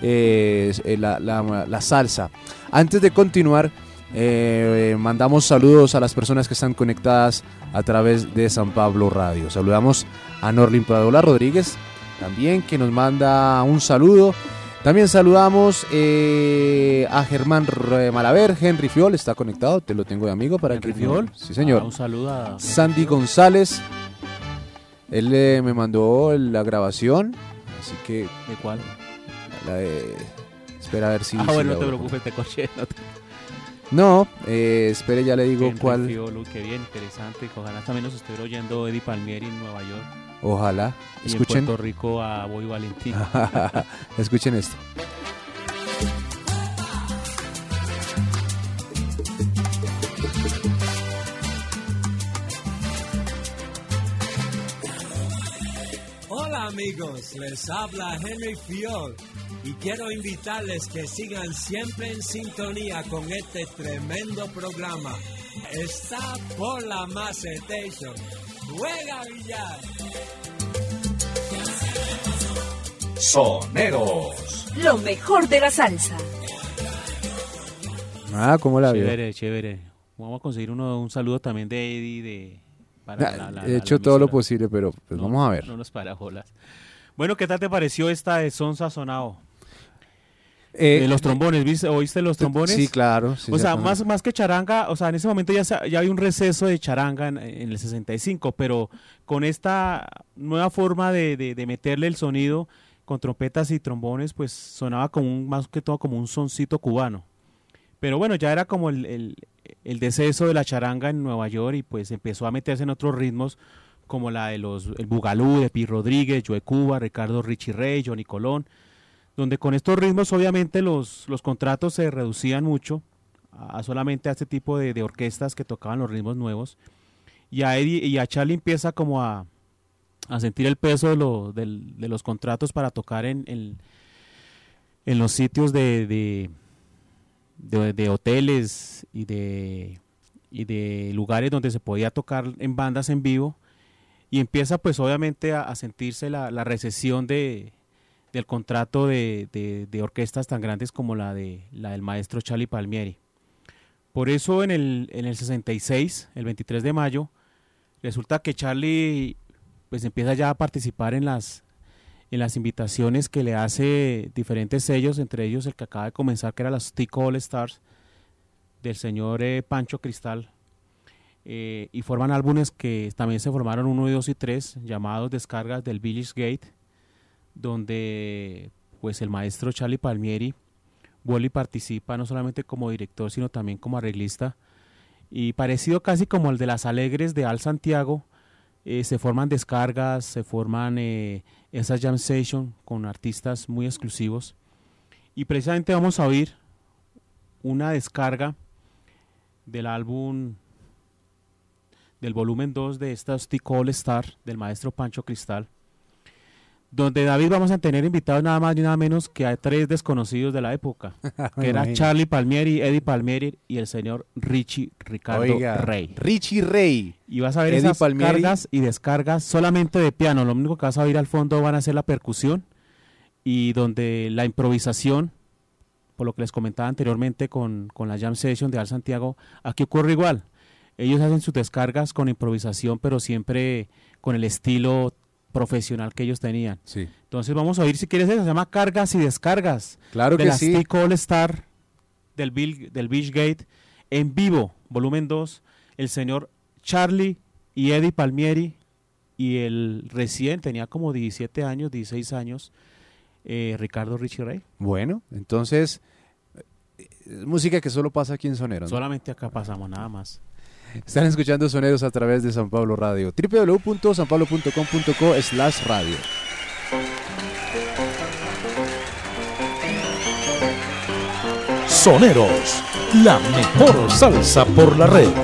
la salsa. Antes de continuar, mandamos saludos a las personas que están conectadas a través de San Pablo Radio. Saludamos a Norlin Pradola Rodríguez, también, que nos manda un saludo. También saludamos a Germán Malaver. Henry Fiol está conectado, te lo tengo de amigo para Henry que Fiol. Sí, señor. Un saludo a Sandy González. Él me mandó la grabación, así que... ¿De cuál? La de... Espera a ver si... bueno, no te preocupes, te coché. No, espere, ya le digo Henry cuál. Fiol, qué bien, interesante. Ojalá también nos estuviera oyendo Eddie Palmieri en Nueva York. Ojalá. Y Escuchen. en Puerto Rico a Boy Valentín. Escuchen esto. Hola amigos, les habla Henry Fiol y quiero invitarles que sigan siempre en sintonía con este tremendo programa. Está por la Macetation. ¡Juega billar! Soneros. Lo mejor de la salsa. Ah, ¿cómo la vio? Chévere, chévere. Vamos a conseguir un saludo también de Eddie He hecho todo lo posible, pero pues no, vamos a ver. No nos parabolas. Bueno, ¿qué tal te pareció esta de Son Sazonado? Los trombones, ¿viste? ¿Oíste los trombones? Sí, claro. Sí, o sea, más que charanga, o sea, en ese momento ya había un receso de charanga en el 65, pero con esta nueva forma de meterle el sonido con trompetas y trombones, pues sonaba como más que todo como un soncito cubano. Pero bueno, ya era como el deceso de la charanga en Nueva York y pues empezó a meterse en otros ritmos como la de el Bugalú, de Pi Rodríguez, Joe Cuba, Ricardo Richie Ray, Johnny Colón, donde con estos ritmos obviamente los contratos se reducían mucho a solamente a este tipo de orquestas que tocaban los ritmos nuevos, y a Eddie y a Charlie empieza como a sentir el peso de los contratos para tocar en los sitios de hoteles y de lugares donde se podía tocar en bandas en vivo, y empieza pues obviamente a sentirse la recesión del contrato de orquestas tan grandes como la del maestro Charlie Palmieri. Por eso en el 66, el 23 de mayo, resulta que Charlie pues empieza ya a participar en las invitaciones que le hace diferentes sellos, entre ellos el que acaba de comenzar, que era las Tico All Stars del señor Pancho Cristal, y forman álbumes que también se formaron 1, 2 y 3, llamados Descargas del Village Gate, donde pues el maestro Charlie Palmieri Wally participa no solamente como director, sino también como arreglista. Y parecido casi como el de Las Alegres de Al Santiago, se forman descargas, se forman esas jam sessions con artistas muy exclusivos. Y precisamente vamos a oír una descarga del álbum, del volumen 2 de estos Tico All Star del maestro Pancho Cristal, donde David vamos a tener invitados nada más y nada menos que a 3 desconocidos de la época, que era Charlie Palmieri, Eddie Palmieri y el señor Richie Ricardo Rey. Richie Rey. Y vas a ver Eddie esas Palmieri. cargas y descargas solamente de piano. Lo único que vas a oír al fondo van a ser la percusión y donde la improvisación, por lo que les comentaba anteriormente con la Jam Session de Al Santiago, aquí ocurre igual. Ellos hacen sus descargas con improvisación, pero siempre con el estilo profesional que ellos tenían. Sí. Entonces vamos a oír, si quieres, se llama Cargas y Descargas. Claro de que las sí. Tico All Star del Beach Gate en vivo, volumen 2, el señor Charlie y Eddie Palmieri y el recién, tenía como 17 años, 16 años, Ricardo Richie Rey. Bueno, entonces, música que solo pasa aquí en Sonero, ¿no? Solamente acá pasamos, nada más. Están escuchando Soneros a través de San Pablo Radio. www.sanpablo.com.co/radio. Soneros, la mejor salsa por la red.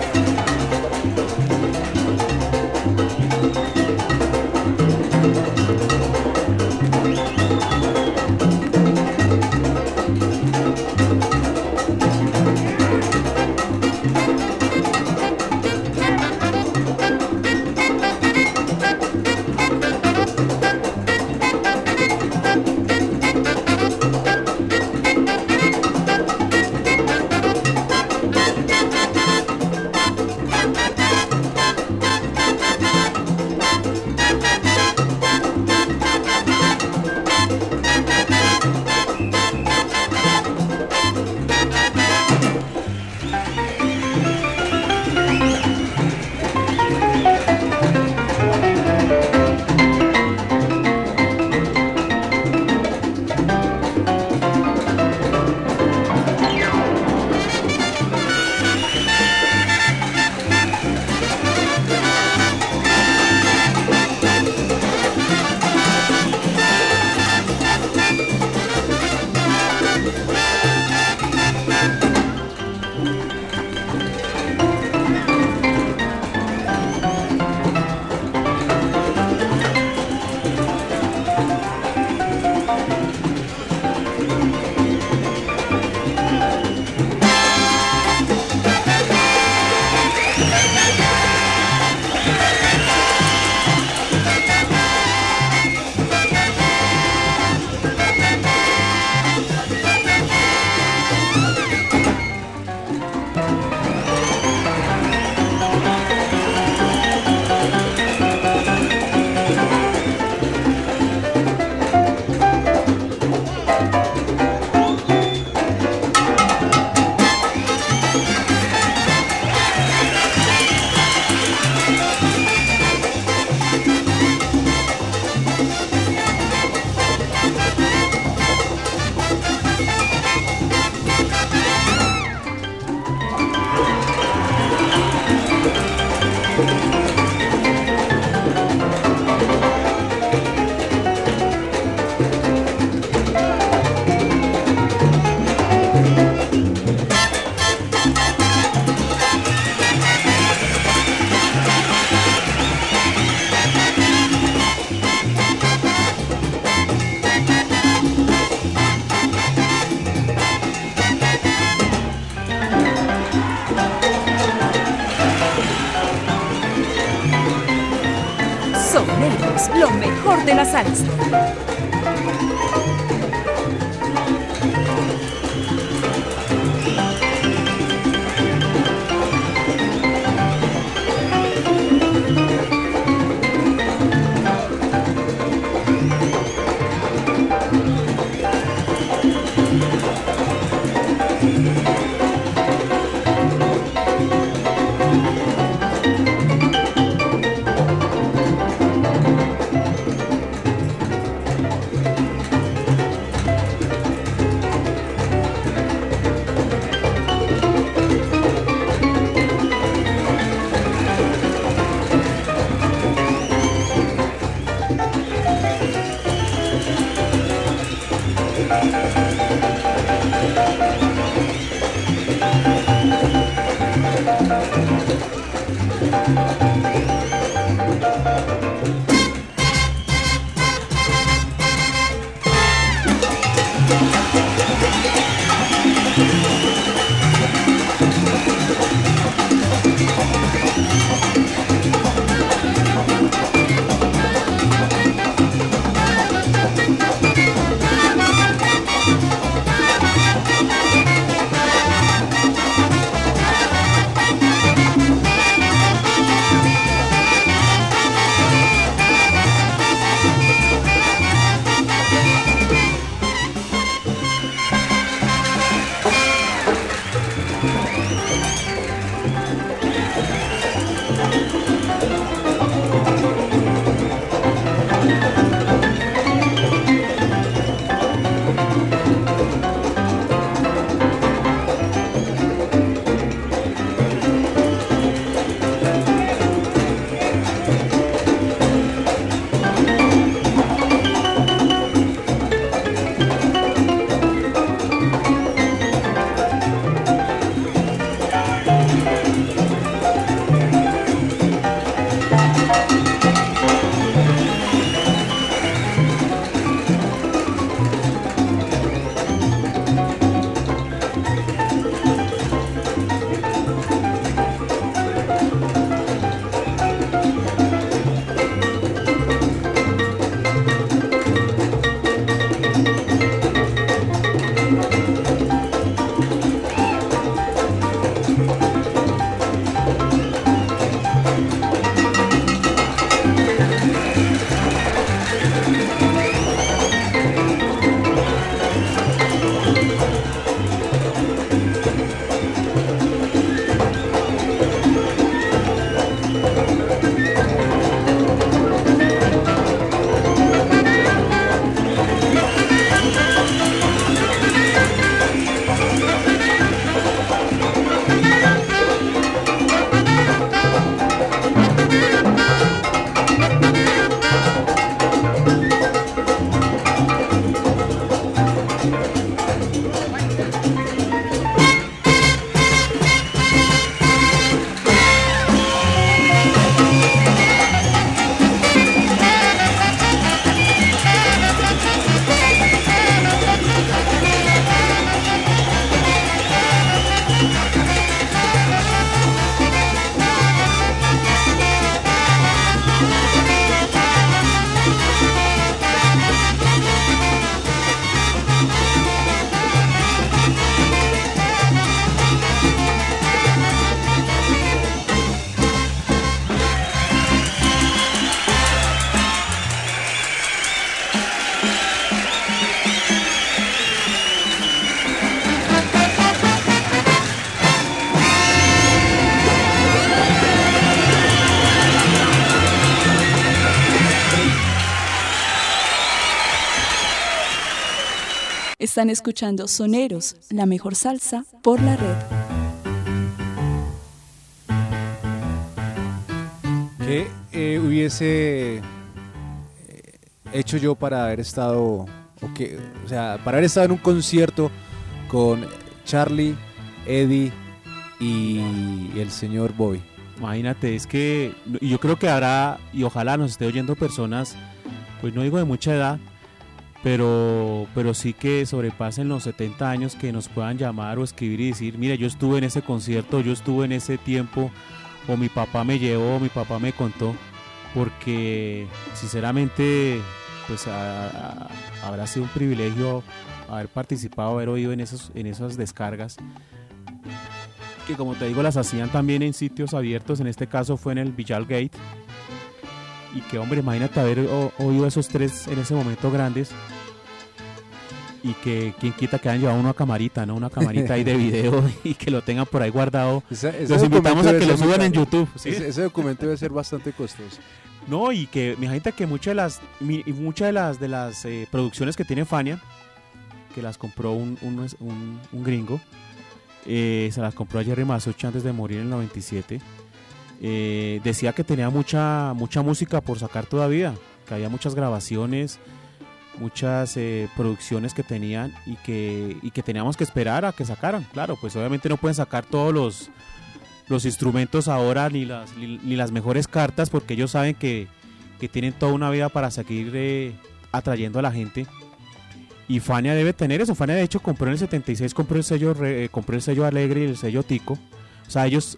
Soneros, lo mejor de la salsa. Están escuchando Soneros, la mejor salsa por la red. ¿Qué hubiese hecho yo para haber estado, para haber estado en un concierto con Charlie, Eddie y el señor Bobby? Imagínate, es que yo creo que habrá, y ojalá nos esté oyendo personas, pues no digo de mucha edad, pero sí que sobrepasen los 70 años, que nos puedan llamar o escribir y decir, mira, yo estuve en ese concierto, yo estuve en ese tiempo, o mi papá me llevó, o mi papá me contó, porque sinceramente pues habrá sido un privilegio haber participado, haber oído en esas descargas, que como te digo las hacían también en sitios abiertos. En este caso fue en el Villal Gate, y que hombre, imagínate haber oído esos tres en ese momento grandes, y que quien quita que hayan llevado una camarita, ¿no? Una camarita ahí de video y que lo tengan por ahí guardado. Los invitamos a que lo suban en YouTube, ¿sí? Ese documento debe ser bastante costoso. No, y que imagínate que muchas de las producciones que tiene Fania, que las compró un gringo, se las compró a Jerry Masucci antes de morir en el 97. Decía que tenía mucha música por sacar todavía, que había muchas grabaciones, muchas producciones que tenían y que teníamos que esperar a que sacaran. Claro, pues obviamente no pueden sacar todos los instrumentos ahora ni las mejores cartas, porque ellos saben que tienen toda una vida para seguir atrayendo a la gente. Y Fania debe tener eso. Fania de hecho compró en el 76, compró el sello Alegre y el sello Tico. O sea, ellos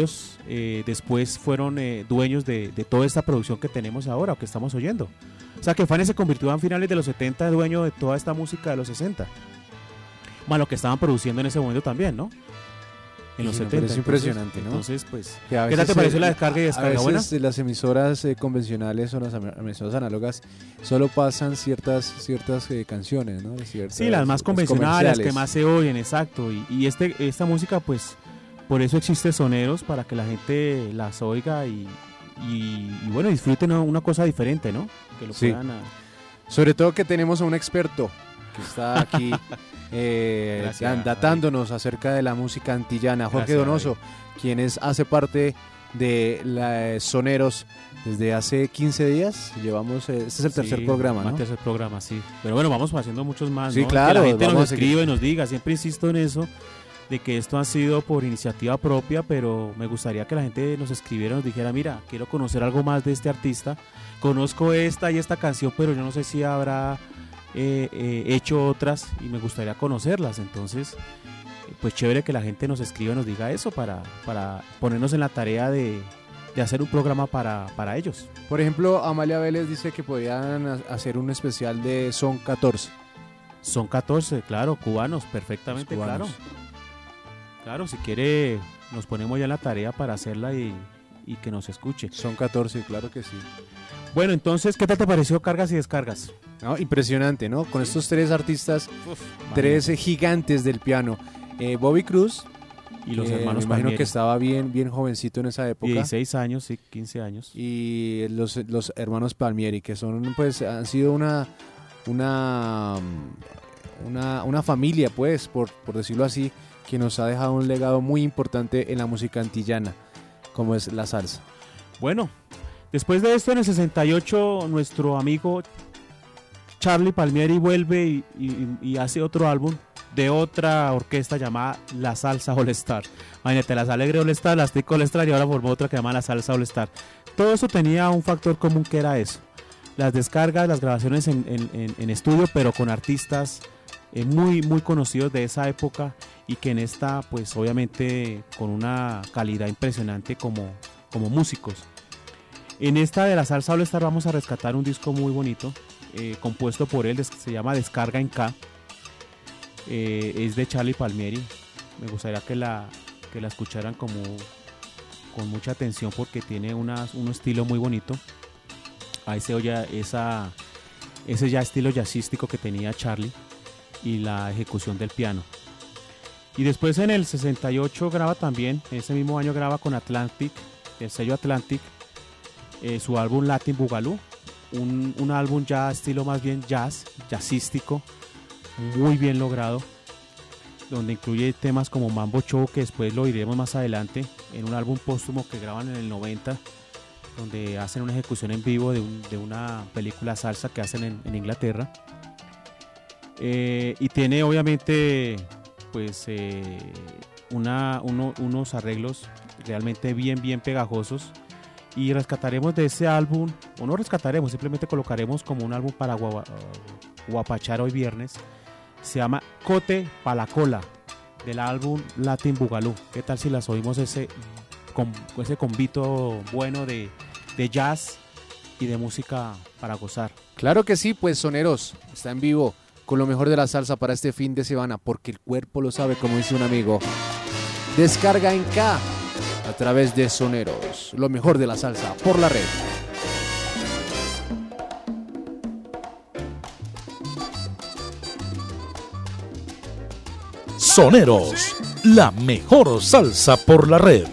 después fueron dueños de toda esta producción que tenemos ahora, o que estamos oyendo. O sea, que Fania se convirtió a finales de los 70 dueño de toda esta música de los 60. Más lo que estaban produciendo en ese momento también, ¿no? En los 70. Es impresionante, ¿no? Entonces, pues, ¿qué tal te pareció la descarga y descarga? A veces las emisoras convencionales o las emisoras análogas solo pasan ciertas canciones, ¿no? Sí, las más convencionales, las que más se oyen, exacto. Y esta música, pues, por eso existe Soneros, para que la gente las oiga y bueno, disfruten una cosa diferente, ¿no? Que lo puedan... Sobre todo que tenemos a un experto que está aquí datándonos acerca de la música antillana, Jorge Donoso, quien hace parte de la Soneros desde hace 15 días. Llevamos, este es el tercer programa, ¿no? El tercer programa, sí. Pero bueno, vamos haciendo muchos más, sí, ¿no? claro. Que la gente nos escriba y nos diga, siempre insisto en eso, de que esto ha sido por iniciativa propia, pero me gustaría que la gente nos escribiera, nos dijera, mira, quiero conocer algo más de este artista, conozco esta y esta canción, pero yo no sé si habrá hecho otras y me gustaría conocerlas. Entonces, pues chévere que la gente nos escriba y nos diga eso para ponernos en la tarea de hacer un programa para ellos. Por ejemplo, Amalia Vélez dice que podrían hacer un especial de Son 14. Son 14, claro, cubanos, perfectamente, cubanos. Claro, si quiere nos ponemos ya en la tarea para hacerla y que nos escuche. Son 14, claro que sí. Bueno, entonces, ¿qué tal te pareció Cargas y Descargas? No, impresionante, ¿no? Con estos tres artistas, tres gigantes del piano. Bobby Cruz y los hermanos me imagino Palmieri, que estaba bien jovencito en esa época. 16 años, sí, 15 años. Y los hermanos Palmieri, que son, pues, han sido una familia, pues, por decirlo así, que nos ha dejado un legado muy importante en la música antillana, como es la salsa. Bueno, después de esto, en el 68, nuestro amigo Charlie Palmieri vuelve y hace otro álbum de otra orquesta llamada La Salsa All Star. Imagínate, Las Alegre All Star, Las Tico All Star, y ahora formó otra que se llama La Salsa All Star. Todo eso tenía un factor común, que era eso: las descargas, las grabaciones en estudio, pero con artistas muy conocidos de esa época, y que en esta, pues obviamente con una calidad impresionante como músicos. En esta de La Salsa All Star vamos a rescatar un disco muy bonito, compuesto por él, se llama Descarga en K. Es de Charlie Palmieri. Me gustaría que la escucharan con mucha atención, porque tiene un estilo muy bonito. Ahí se oye ese ya estilo jazzístico que tenía Charlie, y la ejecución del piano. Y después en el 68 graba también, ese mismo año graba con Atlantic, el sello Atlantic, su álbum Latin Boogaloo, un álbum ya estilo más bien jazzístico, muy bien logrado, donde incluye temas como Mambo Show, que después lo iremos más adelante, en un álbum póstumo que graban en el 90, donde hacen una ejecución en vivo de una película salsa que hacen en Inglaterra. Y tiene obviamente, pues, unos arreglos realmente bien pegajosos, y rescataremos de ese álbum, o no rescataremos, simplemente colocaremos como un álbum para guapachar hoy viernes. Se llama Cote pa' la Cola, del álbum Latin Boogaloo. ¿Qué tal si las oímos, ese convito bueno de jazz y de música para gozar? Claro que sí, pues Soneros está en vivo con lo mejor de la salsa para este fin de semana, porque el cuerpo lo sabe, como dice un amigo. Descarga en K a través de Soneros, lo mejor de la salsa por la red. Soneros, la mejor salsa por la red.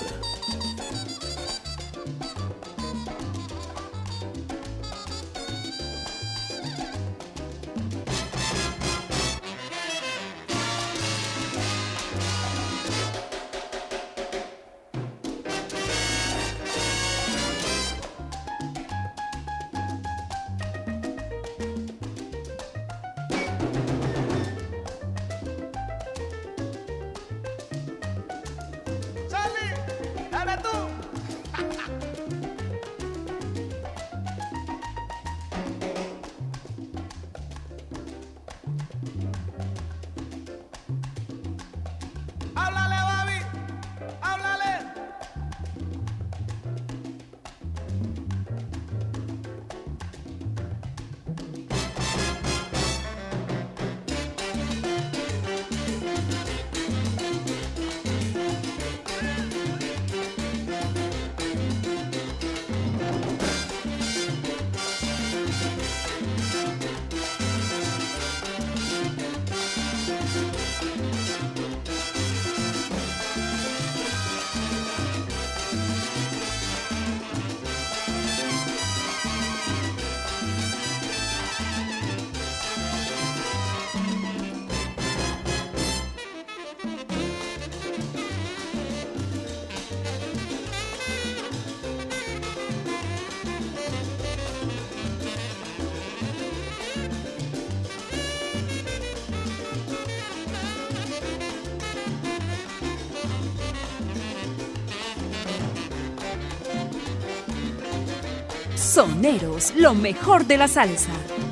Soneros, lo mejor de la salsa.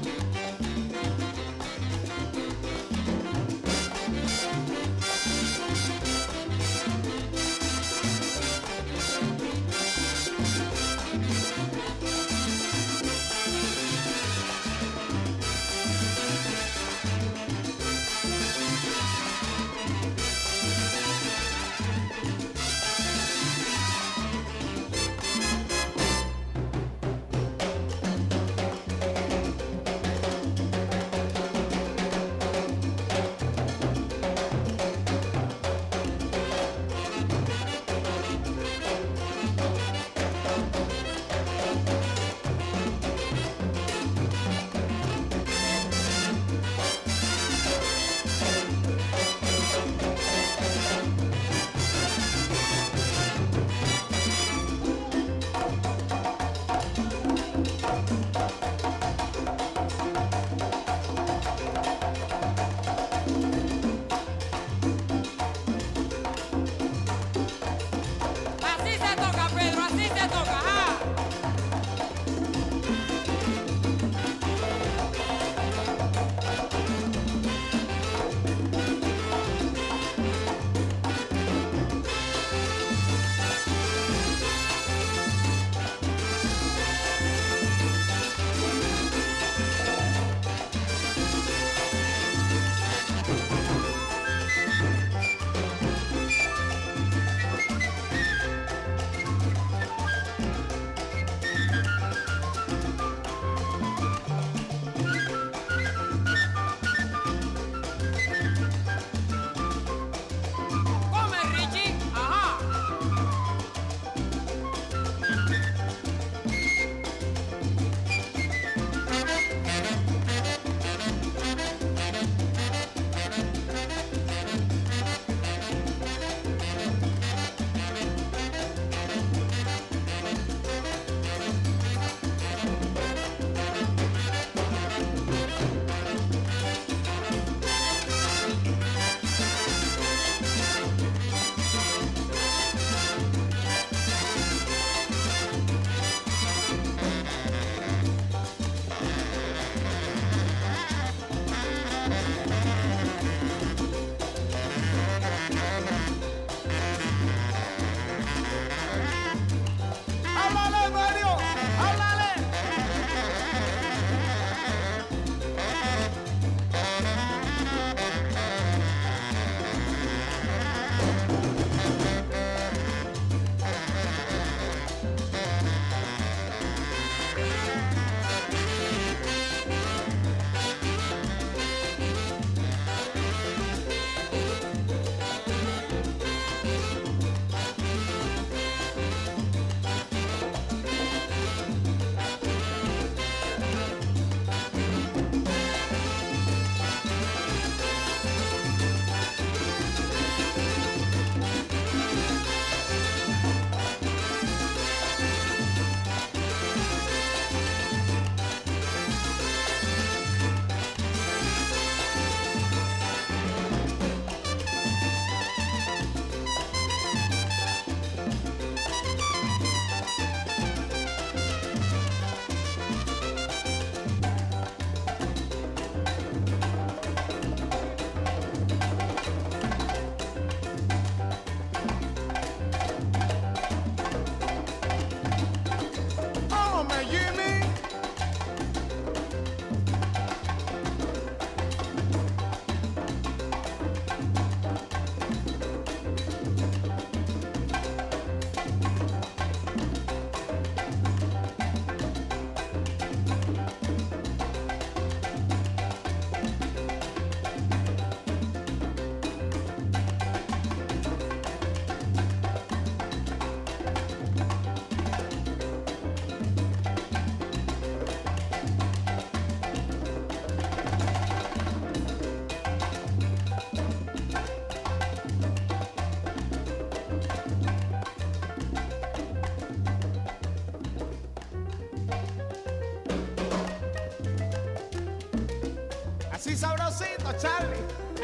Así sabrosito, Charlie.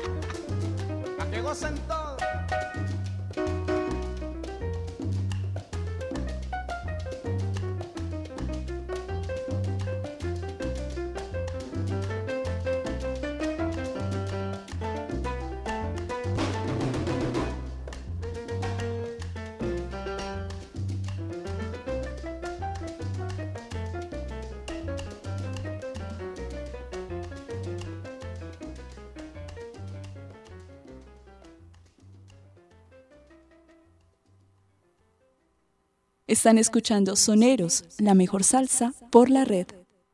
Pa' que gocen todo. Están escuchando Soneros, la mejor salsa por la red.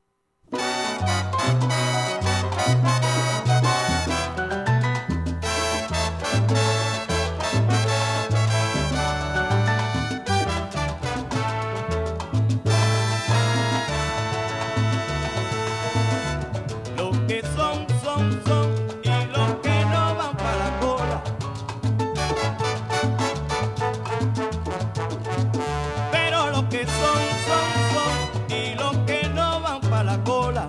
Los que son, y los que no van para la cola. Pero los que son, y los que no van para la cola.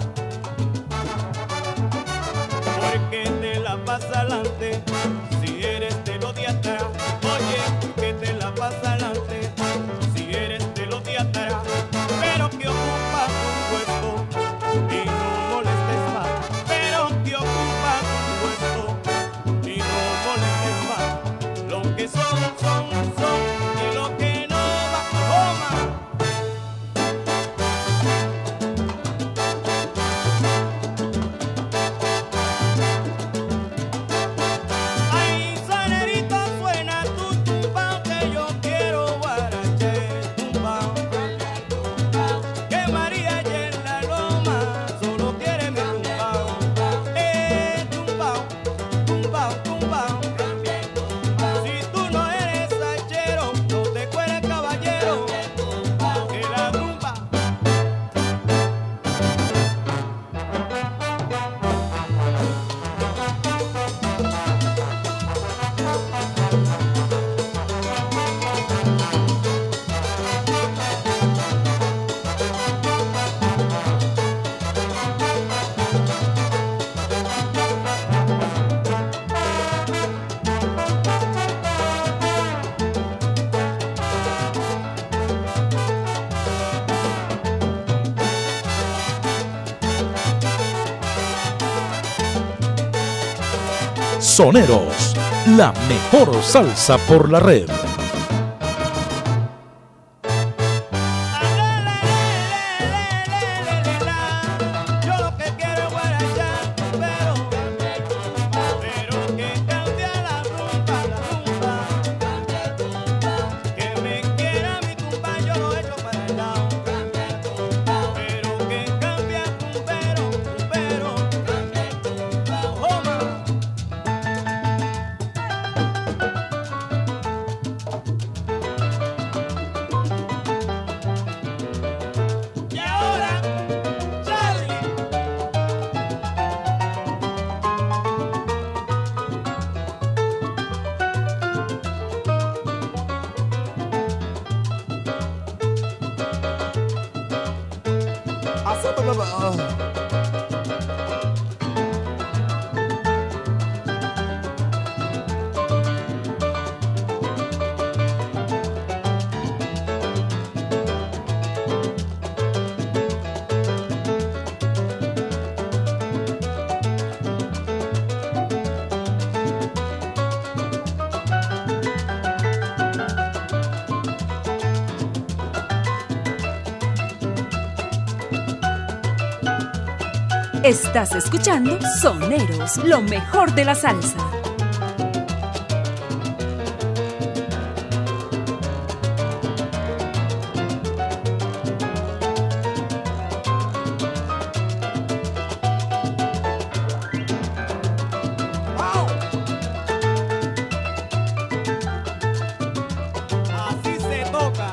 Porque te la pasa adelante, si eres de los de atrás. Oye, porque te la pasa adelante, si eres de los de atrás. Pero que ocupas un puesto y no molestes más. Pero que ocupas un puesto y no molestes más. Los que son, y los que no van a Roma. Ay, sonerito, suena tu tumbao, que yo quiero guarache, tumbao. Que María allá en la loma solo quiere mi tumbao. Tumbao, tumbao, tumbao. Si tú no eres hachero, no te cueres caballero. Que la rumba. Soneros, la mejor salsa por la red. Yo lo que quiero es guarachar, pero que cambie la rumba, que me quiera mi tumba, yo lo echo para el lado, pero que cambie tumbero, Roma. Y ahora, Charlie. Estás escuchando Soneros, lo mejor de la salsa. Así se toca.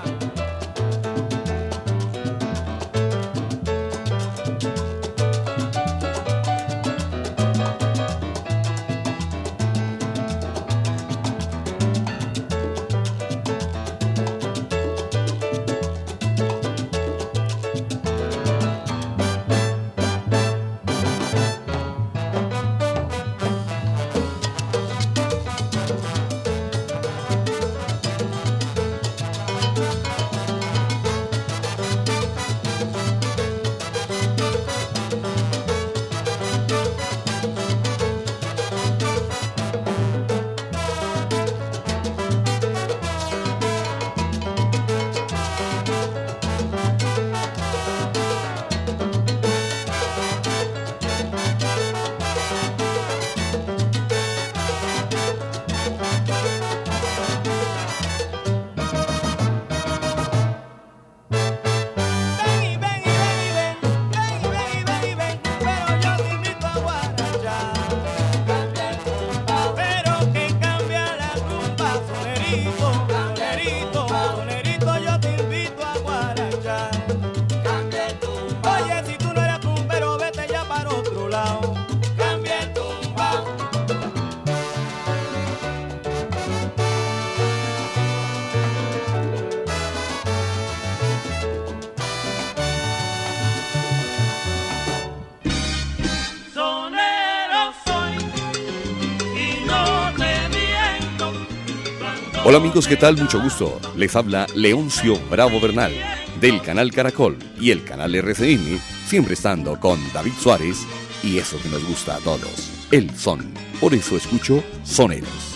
Hola amigos, ¿qué tal? Mucho gusto. Les habla Leoncio Bravo Bernal, del canal Caracol y el canal RCN, siempre estando con David Suárez y eso que nos gusta a todos, el son. Por eso escucho Soneros.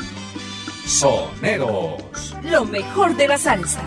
Soneros. Lo mejor de la salsa.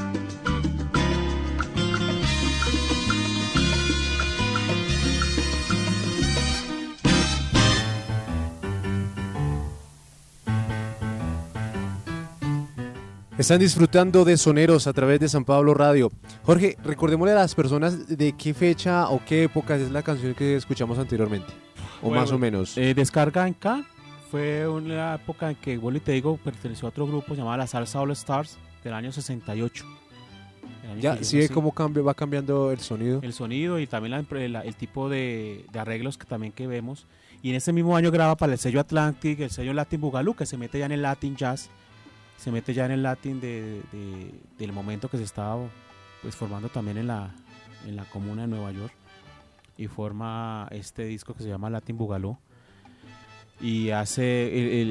Están disfrutando de Soneros a través de San Pablo Radio. Jorge, recordémosle a las personas de qué fecha o qué época es la canción que escuchamos anteriormente. O Bueno, más o menos. Descarga en K. Fue una época en que, bueno, y te digo, perteneció a otro grupo llamado La Salsa All Stars del año 68. Ya, sí ve cómo va cambiando el sonido. El sonido y también el tipo de arreglos que también que vemos. Y en ese mismo año graba para el sello Atlantic, el sello Latin Boogaloo, que se mete ya en el Latin Jazz. Se mete ya en el Latin del momento que se estaba pues formando también en la comuna de Nueva York, y forma este disco que se llama Latin Boogaloo, y hace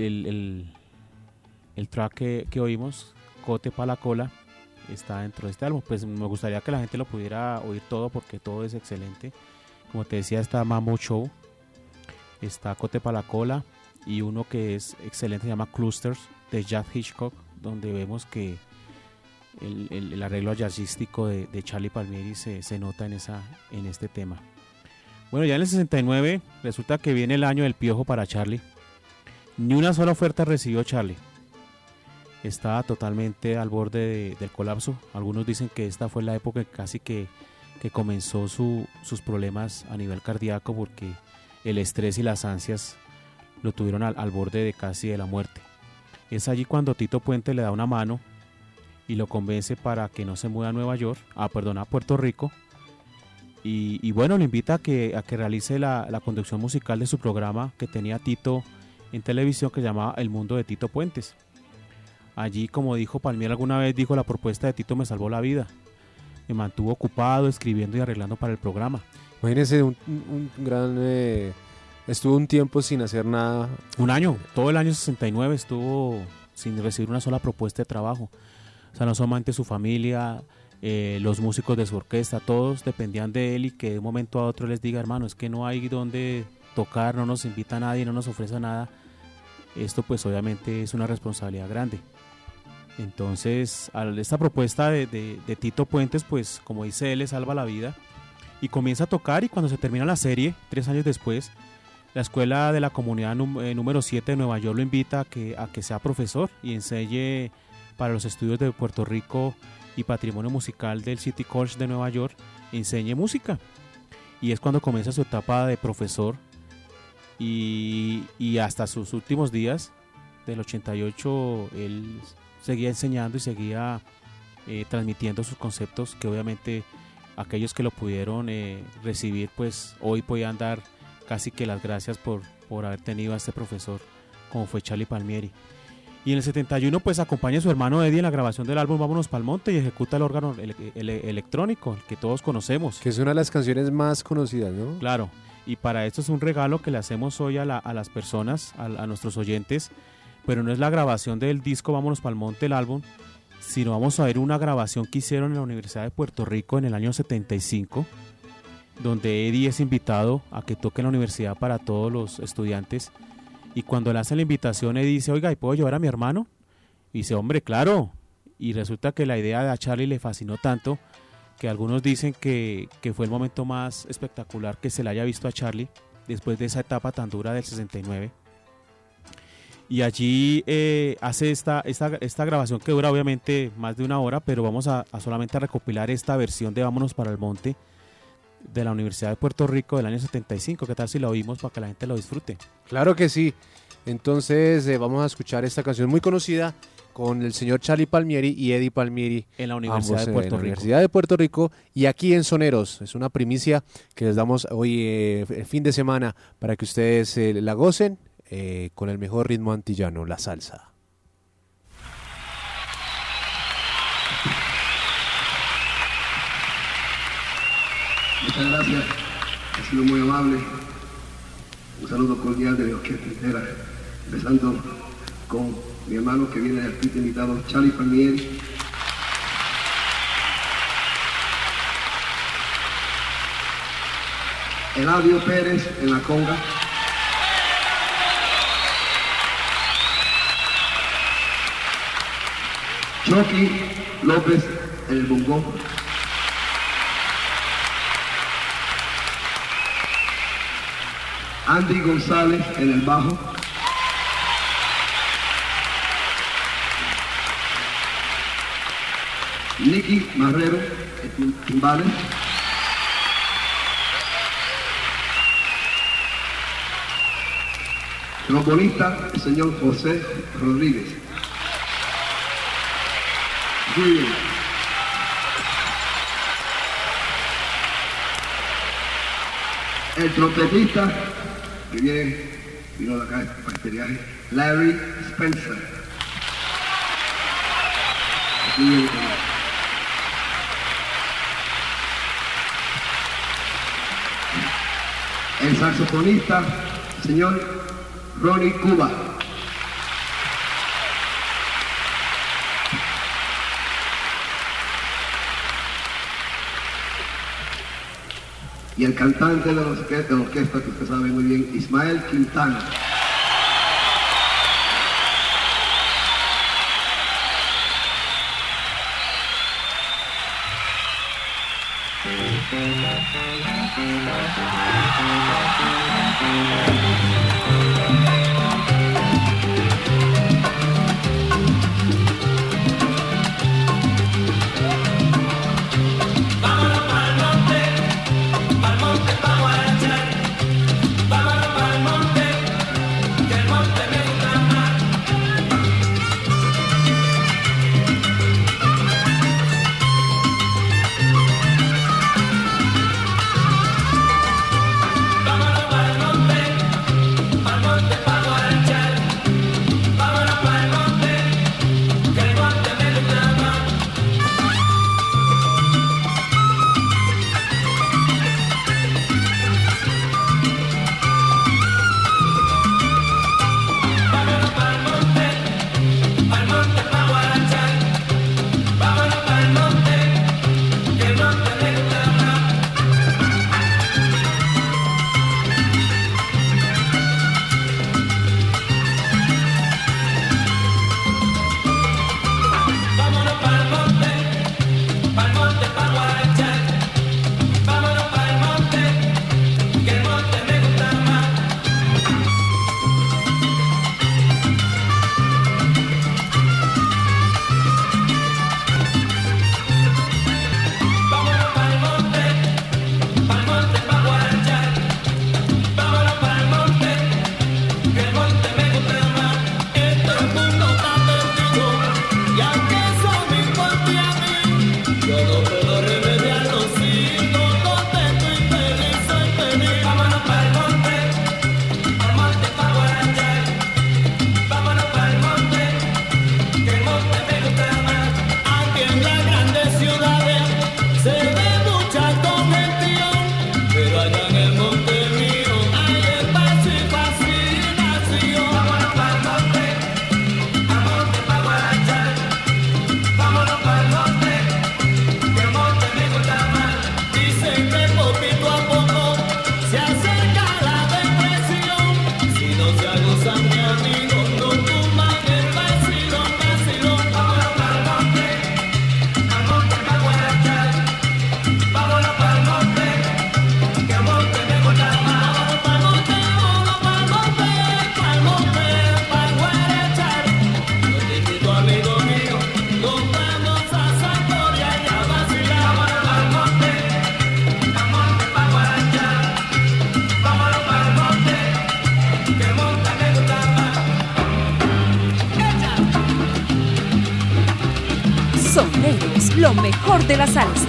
el track que oímos, Cote pa' la cola, está dentro de este álbum. Pues me gustaría que la gente lo pudiera oír todo porque todo es excelente. Como te decía, está Mambo Show, está Cote pa' la cola, y uno que es excelente se llama Clusters de Jack Hitchcock, donde vemos que el arreglo jazzístico de Charlie Palmieri se nota en este tema. Bueno, ya en el 69 resulta que viene el año del piojo para Charlie. Ni una sola oferta recibió Charlie. Estaba totalmente al borde del colapso. Algunos dicen que esta fue la época casi que comenzó sus problemas a nivel cardíaco, porque el estrés y las ansias lo tuvieron al borde de casi de la muerte. Es allí cuando Tito Puente le da una mano y lo convence para que no se mude a Puerto Rico. Y bueno, lo invita a que realice la conducción musical de su programa que tenía Tito en televisión, que se llamaba El Mundo de Tito Puentes. Allí, como dijo Palmieri alguna vez, dijo: la propuesta de Tito me salvó la vida. Me mantuvo ocupado escribiendo y arreglando para el programa. Imagínese un gran... estuvo un tiempo sin hacer nada. Un año, todo el año 69 estuvo sin recibir una sola propuesta de trabajo. O sea, no solamente su familia, los músicos de su orquesta, todos dependían de él, y que de un momento a otro les diga: hermano, es que no hay donde tocar, no nos invita a nadie, no nos ofrece nada. Esto pues obviamente es una responsabilidad grande. Entonces, esta propuesta de Tito Puentes, pues como dice él, le salva la vida y comienza a tocar. Y cuando se termina la serie, 3 años después, la escuela de la comunidad número 7 de Nueva York lo invita a que sea profesor y enseñe para los estudios de Puerto Rico y patrimonio musical del City College de Nueva York, enseñe música. Y es cuando comienza su etapa de profesor, y hasta sus últimos días del 88 él seguía enseñando y seguía transmitiendo sus conceptos, que obviamente aquellos que lo pudieron recibir pues hoy podían dar casi que las gracias por haber tenido a este profesor como fue Charlie Palmieri. Y en el 71 pues acompaña a su hermano Eddie en la grabación del álbum Vámonos Pa'l Monte y ejecuta el órgano electrónico, el que todos conocemos. Que es una de las canciones más conocidas, ¿no? Claro, y para esto es un regalo que le hacemos hoy a las personas, a nuestros oyentes, pero no es la grabación del disco Vámonos Pa'l Monte, el álbum, sino vamos a ver una grabación que hicieron en la Universidad de Puerto Rico en el año 75, donde Eddie es invitado a que toque en la universidad para todos los estudiantes. Y cuando le hacen la invitación, Eddie dice: oiga, ¿y puedo llevar a mi hermano? Y dice: hombre, claro. Y resulta que la idea de a Charlie le fascinó tanto que algunos dicen que fue el momento más espectacular que se le haya visto a Charlie después de esa etapa tan dura del 69. Y allí hace esta grabación que dura obviamente más de una hora, pero vamos a solamente a recopilar esta versión de Vámonos para el Monte de la Universidad de Puerto Rico del año 75. ¿Qué tal si la oímos para que la gente lo disfrute? Claro que sí. Entonces vamos a escuchar esta canción muy conocida con el señor Charlie Palmieri y Eddie Palmieri en la Universidad de Puerto Rico. Universidad de Puerto Rico y aquí en Soneros. Es una primicia que les damos hoy el fin de semana para que ustedes la gocen con el mejor ritmo antillano, la salsa. Muchas gracias, ha sido muy amable. Un saludo cordial de la orquesta entera, empezando con mi hermano que viene de artista invitado, Charlie Palmieri. Eladio Pérez en la conga. Chucky López en el bongo. Andy González en el bajo. Nicky Marrero en timbales. Trombonista, el señor José Rodríguez. Muy bien. El trompetista que vino de acá para este viaje, Larry Spencer. Muy bien. El saxofonista, el señor Ronnie Cuba. Y el cantante de la orquesta, que usted sabe muy bien, Ismael Quintana. Soneros, lo mejor de la salsa.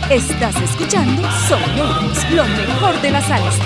Estás escuchando Soneros, lo mejor de la salsa.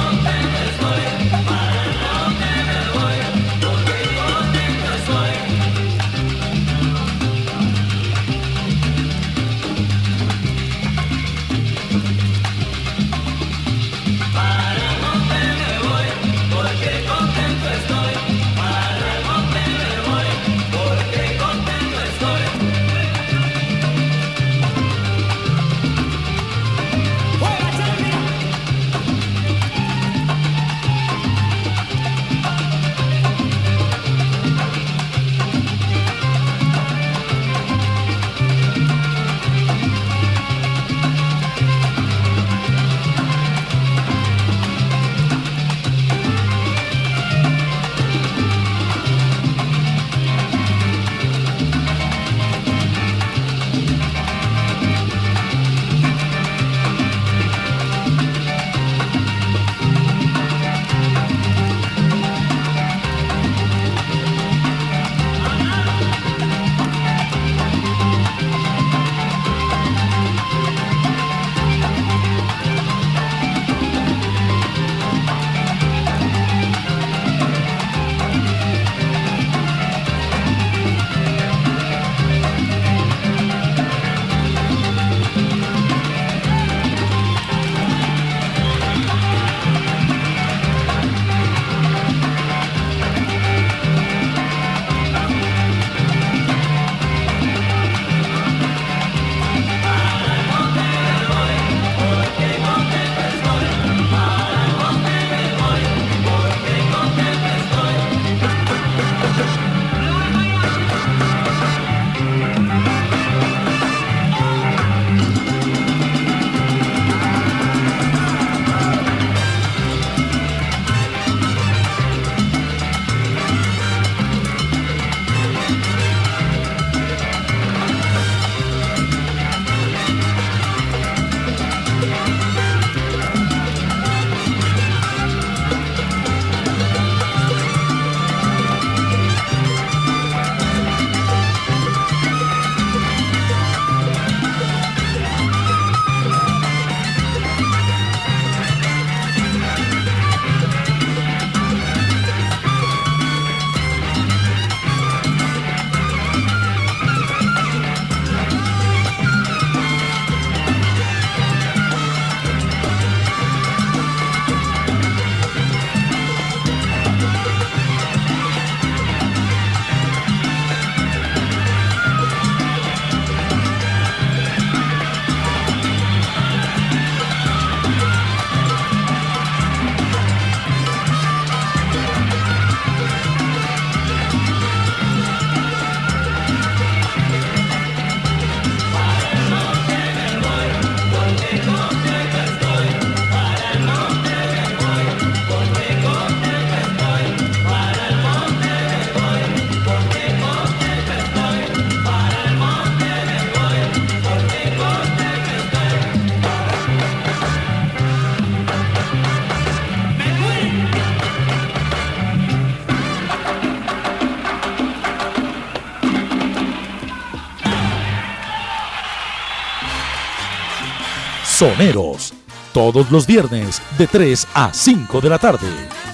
Soneros, todos los viernes de 3 a 5 de la tarde.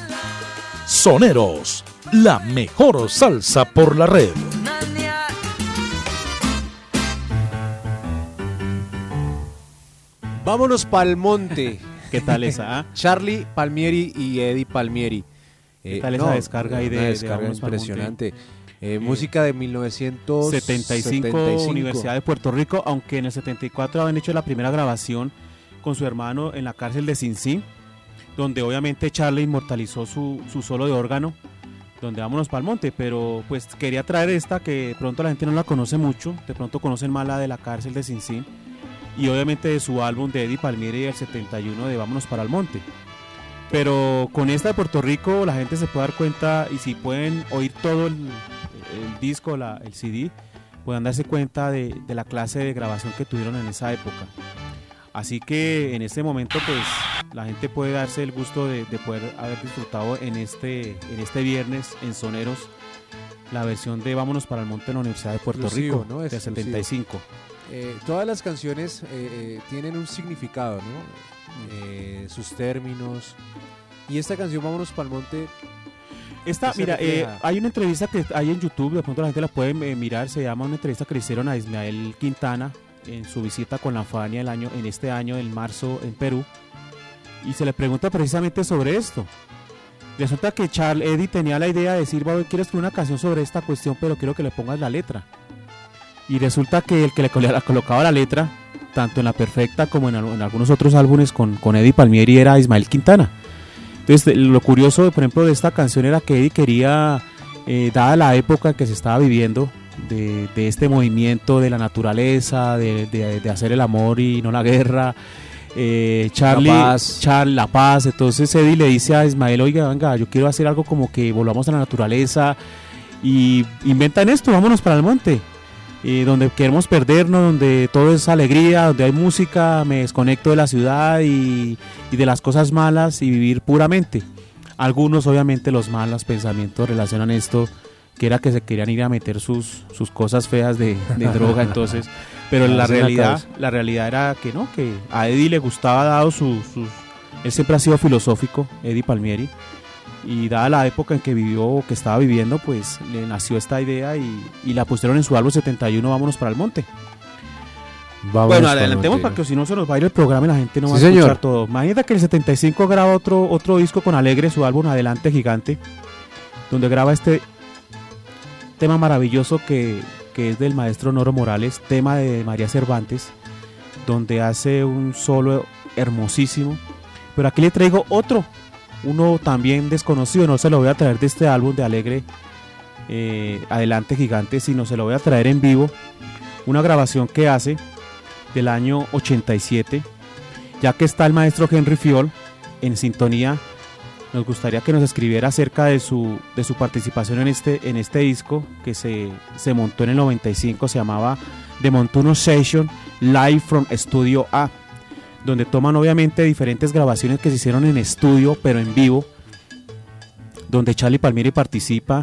Soneros, la mejor salsa por la red. Vámonos pa'l monte. ¿Qué tal esa? Charlie Palmieri y Eddie Palmieri. ¿Qué tal esa descarga ahí una de descarga Vámonos pa'l impresionante. Música de 1975. Universidad de Puerto Rico, aunque en el 74 habían hecho la primera grabación con su hermano en la cárcel de Cincy, donde obviamente Charlie inmortalizó su solo de órgano, donde Vámonos pa'l monte, pero pues quería traer esta que de pronto la gente no la conoce mucho, de pronto conocen más la de la cárcel de Cincy, y obviamente de su álbum de Eddie Palmieri del 71 de Vámonos para el monte. Pero con esta de Puerto Rico la gente se puede dar cuenta, y si pueden oír todo el disco, el CD, pueden darse cuenta de la clase de grabación que tuvieron en esa época. Así que en este momento pues la gente puede darse el gusto de poder haber disfrutado en este viernes en Soneros la versión de Vámonos para el monte en la Universidad de Puerto Rico, ¿no? de 75. todas las canciones tienen un significado, ¿no? Sus términos. Y esta canción, Vámonos Pa'l Monte. Mira, hay una entrevista que hay en YouTube, de pronto la gente la puede mirar, se llama una entrevista que le hicieron a Ismael Quintana en su visita con la Fania en este año, en marzo, en Perú. Y se le pregunta precisamente sobre esto. Resulta que Eddie tenía la idea de decir, quiero escribir una canción sobre esta cuestión, pero quiero que le pongas la letra. Y resulta que el que le colocaba la letra, tanto en La Perfecta como en algunos otros álbumes con Eddie Palmieri, era Ismael Quintana. Entonces, lo curioso, por ejemplo, de esta canción era que Eddie quería, dada la época que se estaba viviendo, de este movimiento de la naturaleza, de hacer el amor y no la guerra, la paz. Entonces Eddie le dice a Ismael, oiga, venga, yo quiero hacer algo como que volvamos a la naturaleza, y inventan esto, Vámonos para el Monte, donde queremos perdernos, donde todo es alegría, donde hay música, me desconecto de la ciudad y de las cosas malas y vivir puramente. Algunos, obviamente, los malos pensamientos relacionan esto, que era que se querían ir a meter sus cosas feas de droga, entonces, pero la realidad era que no, que a Eddie le gustaba, dado él siempre ha sido filosófico, Eddie Palmieri, y dada la época en que vivió o que estaba viviendo, pues le nació esta idea y la pusieron en su álbum 71, Vámonos para el Monte. Bueno, adelantemos para que si no se nos va a ir el programa y la gente no va a escuchar todo. Imagínate que en el 75 graba otro disco con Alegre, su álbum Adelante Gigante, donde graba este tema maravilloso que es del maestro Noro Morales, tema de María Cervantes, donde hace un solo hermosísimo. Pero aquí le traigo uno también desconocido, no se lo voy a traer de este álbum de Alegre, Adelante Gigante, sino se lo voy a traer en vivo, una grabación que hace del año 87, ya que está el maestro Henry Fiol en sintonía. Nos gustaría que nos escribiera acerca de su participación en este disco que se montó en el 95, se llamaba The Montuno Session Live from Studio A, donde toman obviamente diferentes grabaciones que se hicieron en estudio, pero en vivo, donde Charlie Palmieri participa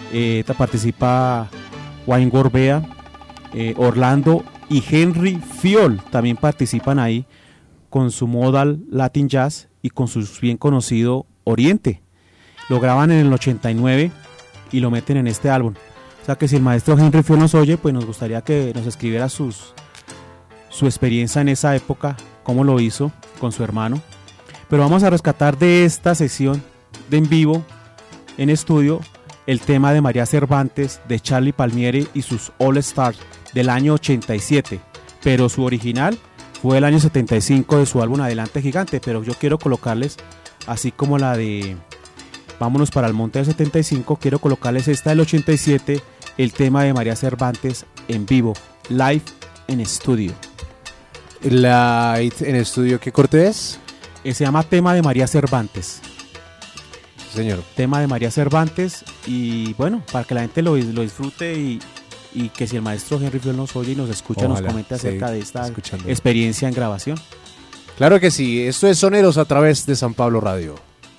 Wayne Gorbea, Orlando y Henry Fiol también participan ahí con su modal Latin Jazz y con su bien conocido Oriente. Lo graban en el 89 y lo meten en este álbum. O sea que si el maestro Henry Fiol nos oye, pues nos gustaría que nos escribiera su experiencia en esa época, cómo lo hizo con su hermano. Pero vamos a rescatar de esta sesión de en vivo, en estudio, el tema de María Cervantes, de Charlie Palmieri y sus All Stars del año 87. Pero su original fue el año 75 de su álbum Adelante Gigante. Pero yo quiero colocarles, así como la de Vámonos para el Monte del 75, quiero colocarles esta del 87, el tema de María Cervantes en vivo, live en estudio. Live en estudio, ¿qué corte es? Se llama Tema de María Cervantes. Señor. Tema de María Cervantes, y bueno, para que la gente lo disfrute y que si el maestro Henry Fiol nos oye y nos escucha, ojalá, nos comente acerca de esta experiencia en grabación. Claro que sí, esto es Soneros a través de San Pablo Radio.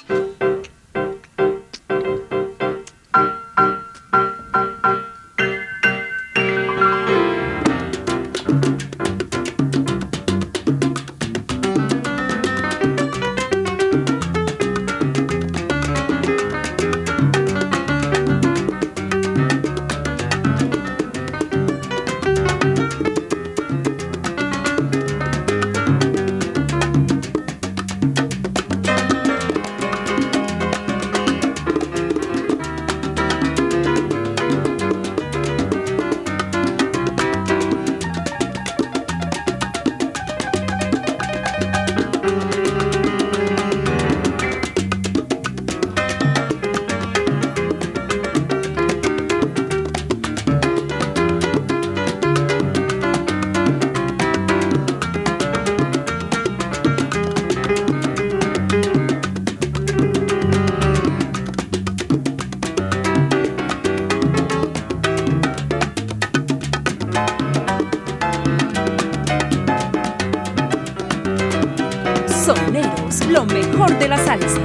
Soneros, lo mejor de la salsa.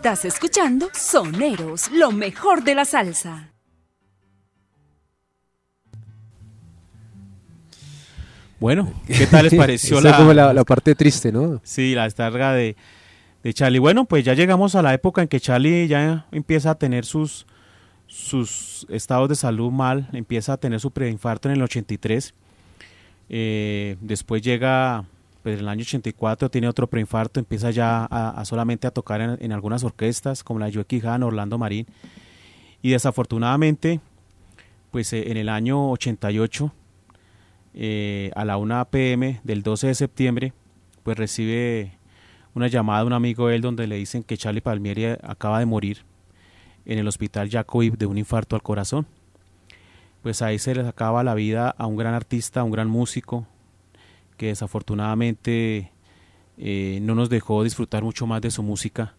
Estás escuchando Soneros, lo mejor de la salsa. Bueno, ¿qué tal les pareció Esa es como la parte triste, ¿no? Sí, la descarga de Charly. Bueno, pues ya llegamos a la época en que Charly ya empieza a tener sus estados de salud mal, empieza a tener su preinfarto en el 83. Después llega, pues en el año 84 tiene otro preinfarto, empieza ya a solamente a tocar en algunas orquestas como la Joe Quijano, Orlando Marín. Y desafortunadamente, pues en el año 88, a la 1 p.m. del 12 de septiembre, pues recibe una llamada de un amigo de él donde le dicen que Charly Palmieri acaba de morir en el hospital Jacobi de un infarto al corazón. Pues ahí se les acaba la vida a un gran artista, a un gran músico, que desafortunadamente no nos dejó disfrutar mucho más de su música,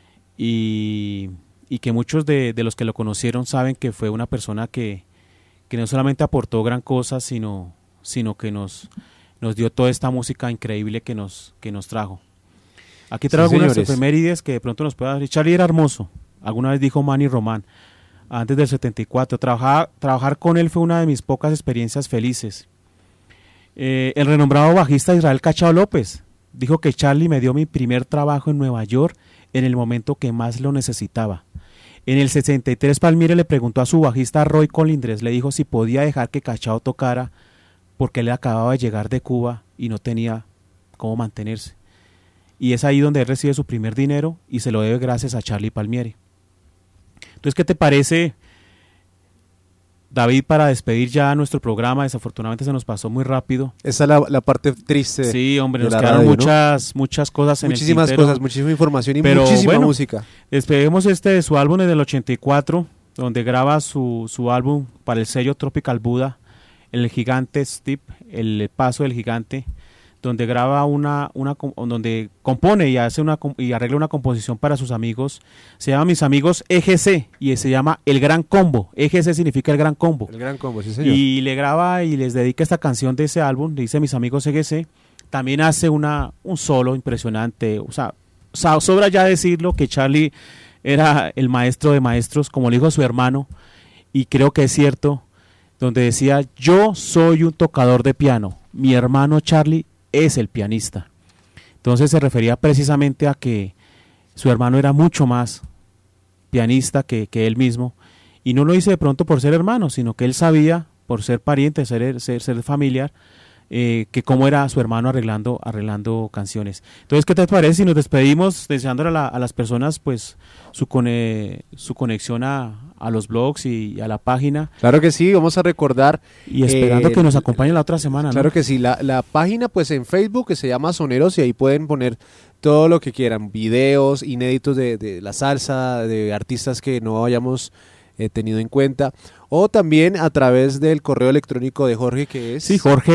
y que muchos de los que lo conocieron saben que fue una persona que no solamente aportó gran cosa, sino que nos dio toda esta música increíble que nos trajo. Aquí traigo algunas efemérides que de pronto nos pueda decir. Charly era hermoso, alguna vez dijo Manny Román, antes del 74. Trabajar con él fue una de mis pocas experiencias felices. El renombrado bajista Israel Cachao López dijo que Charly me dio mi primer trabajo en Nueva York en el momento que más lo necesitaba. En el 63 Palmieri le preguntó a su bajista Roy Colindres, le dijo si podía dejar que Cachao tocara porque él acababa de llegar de Cuba y no tenía cómo mantenerse. Y es ahí donde él recibe su primer dinero y se lo debe gracias a Charly Palmieri. Entonces, ¿qué te parece, David, para despedir ya nuestro programa? Desafortunadamente se nos pasó muy rápido. Esa es la parte triste. Sí, hombre, nos quedaron muchas cosas en el tintero. Muchísimas cosas, muchísima información y muchísima música. Despedimos de su álbum en el 84, donde graba su álbum para el sello Tropical Buddha, El Gigante Step, El Paso del Gigante, donde graba donde compone y arregla una composición para sus amigos. Se llama Mis Amigos EGC y se llama El Gran Combo. EGC significa El Gran Combo. El Gran Combo, sí señor. Y le graba y les dedica esta canción de ese álbum, le dice Mis Amigos EGC. También hace un solo impresionante. O sea, sobra ya decirlo que Charly era el maestro de maestros, como le dijo su hermano, y creo que es cierto, donde decía: yo soy un tocador de piano, mi hermano Charly es el pianista. Entonces se refería precisamente a que su hermano era mucho más pianista que él mismo, y no lo hice de pronto por ser hermano, sino que él sabía, por ser pariente, ser familiar, que cómo era su hermano arreglando canciones. Entonces, ¿qué te parece si nos despedimos deseándole a las personas pues su conexión a los blogs y a la página? Claro que sí, vamos a recordar. Y esperando que nos acompañen la otra semana, ¿no? Claro que sí, la página pues en Facebook, que se llama Soneros, y ahí pueden poner todo lo que quieran, videos inéditos de la salsa, de artistas que no hayamos tenido en cuenta, o también a través del correo electrónico de Jorge, que es... Sí,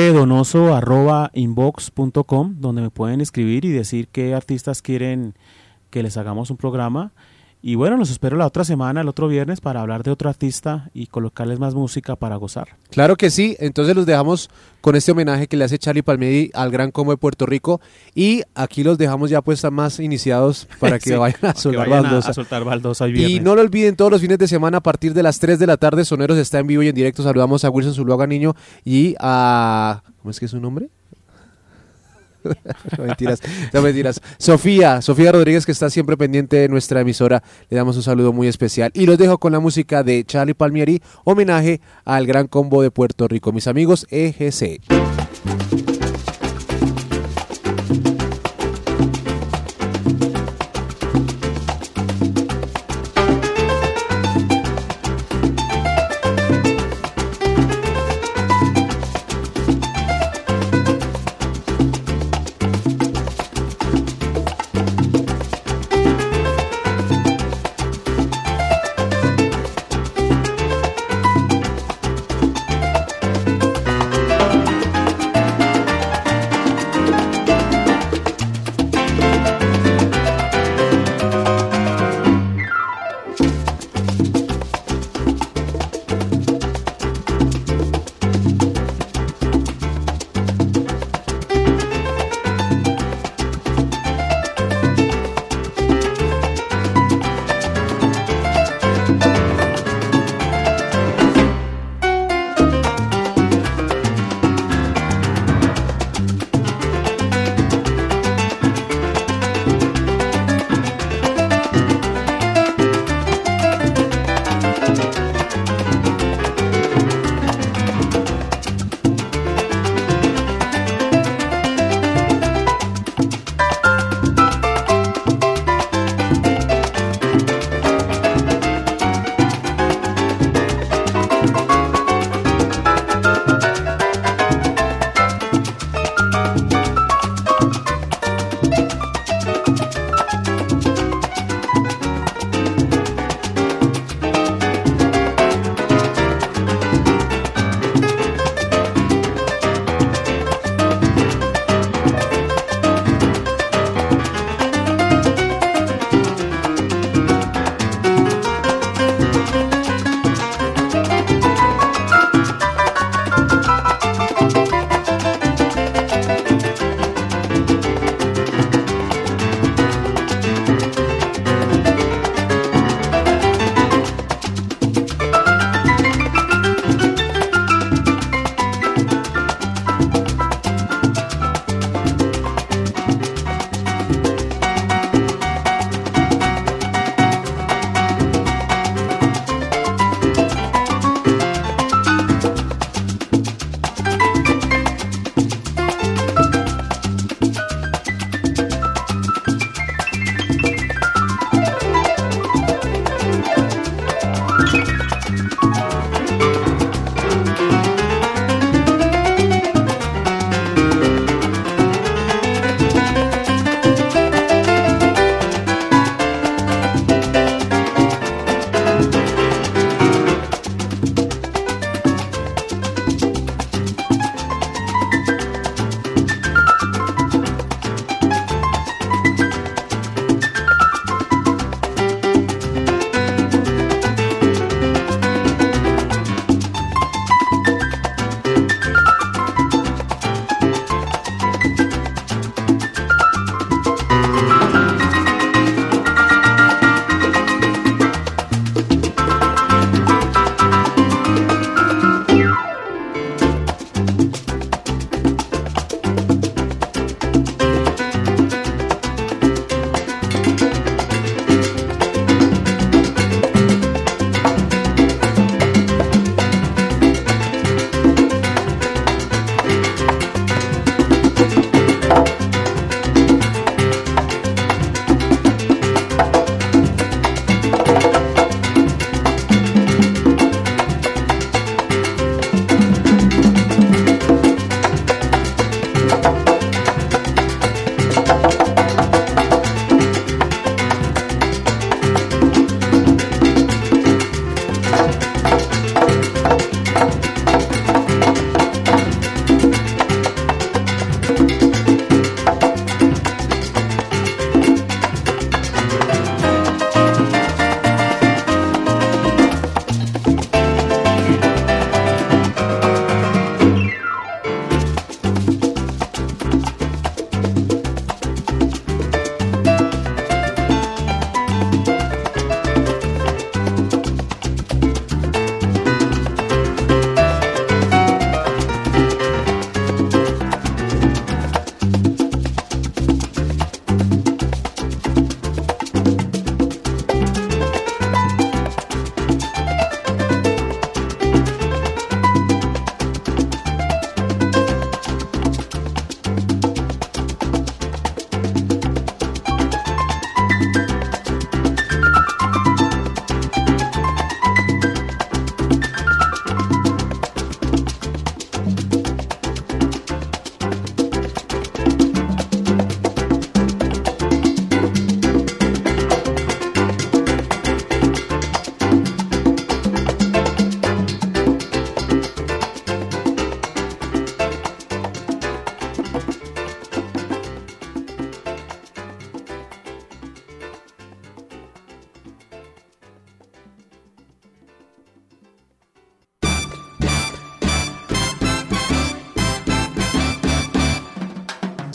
jorgedonoso@inbox.com, donde me pueden escribir y decir qué artistas quieren que les hagamos un programa. Y bueno, los espero la otra semana, el otro viernes, para hablar de otro artista y colocarles más música para gozar. Claro que sí, entonces los dejamos con este homenaje que le hace Charly Palmieri al Gran Combo de Puerto Rico, y aquí los dejamos ya pues más iniciados para que vayan a soltar baldosa. A soltar baldosa el viernes. Y no lo olviden, todos los fines de semana a partir de las 3 de la tarde, Soneros está en vivo y en directo. Saludamos a Wilson Zuluaga Niño y a... ¿cómo es que es su nombre? No mentiras. Sofía Rodríguez, que está siempre pendiente de nuestra emisora. Le damos un saludo muy especial y los dejo con la música de Charly Palmieri, homenaje al Gran Combo de Puerto Rico. Mis Amigos EGC.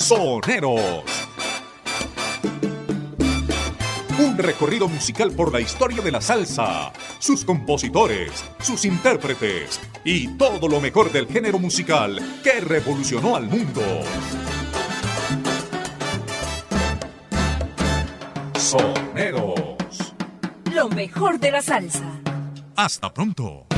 Soneros. Un recorrido musical por la historia de la salsa, sus compositores, sus intérpretes y todo lo mejor del género musical que revolucionó al mundo. Soneros. Lo mejor de la salsa. Hasta pronto.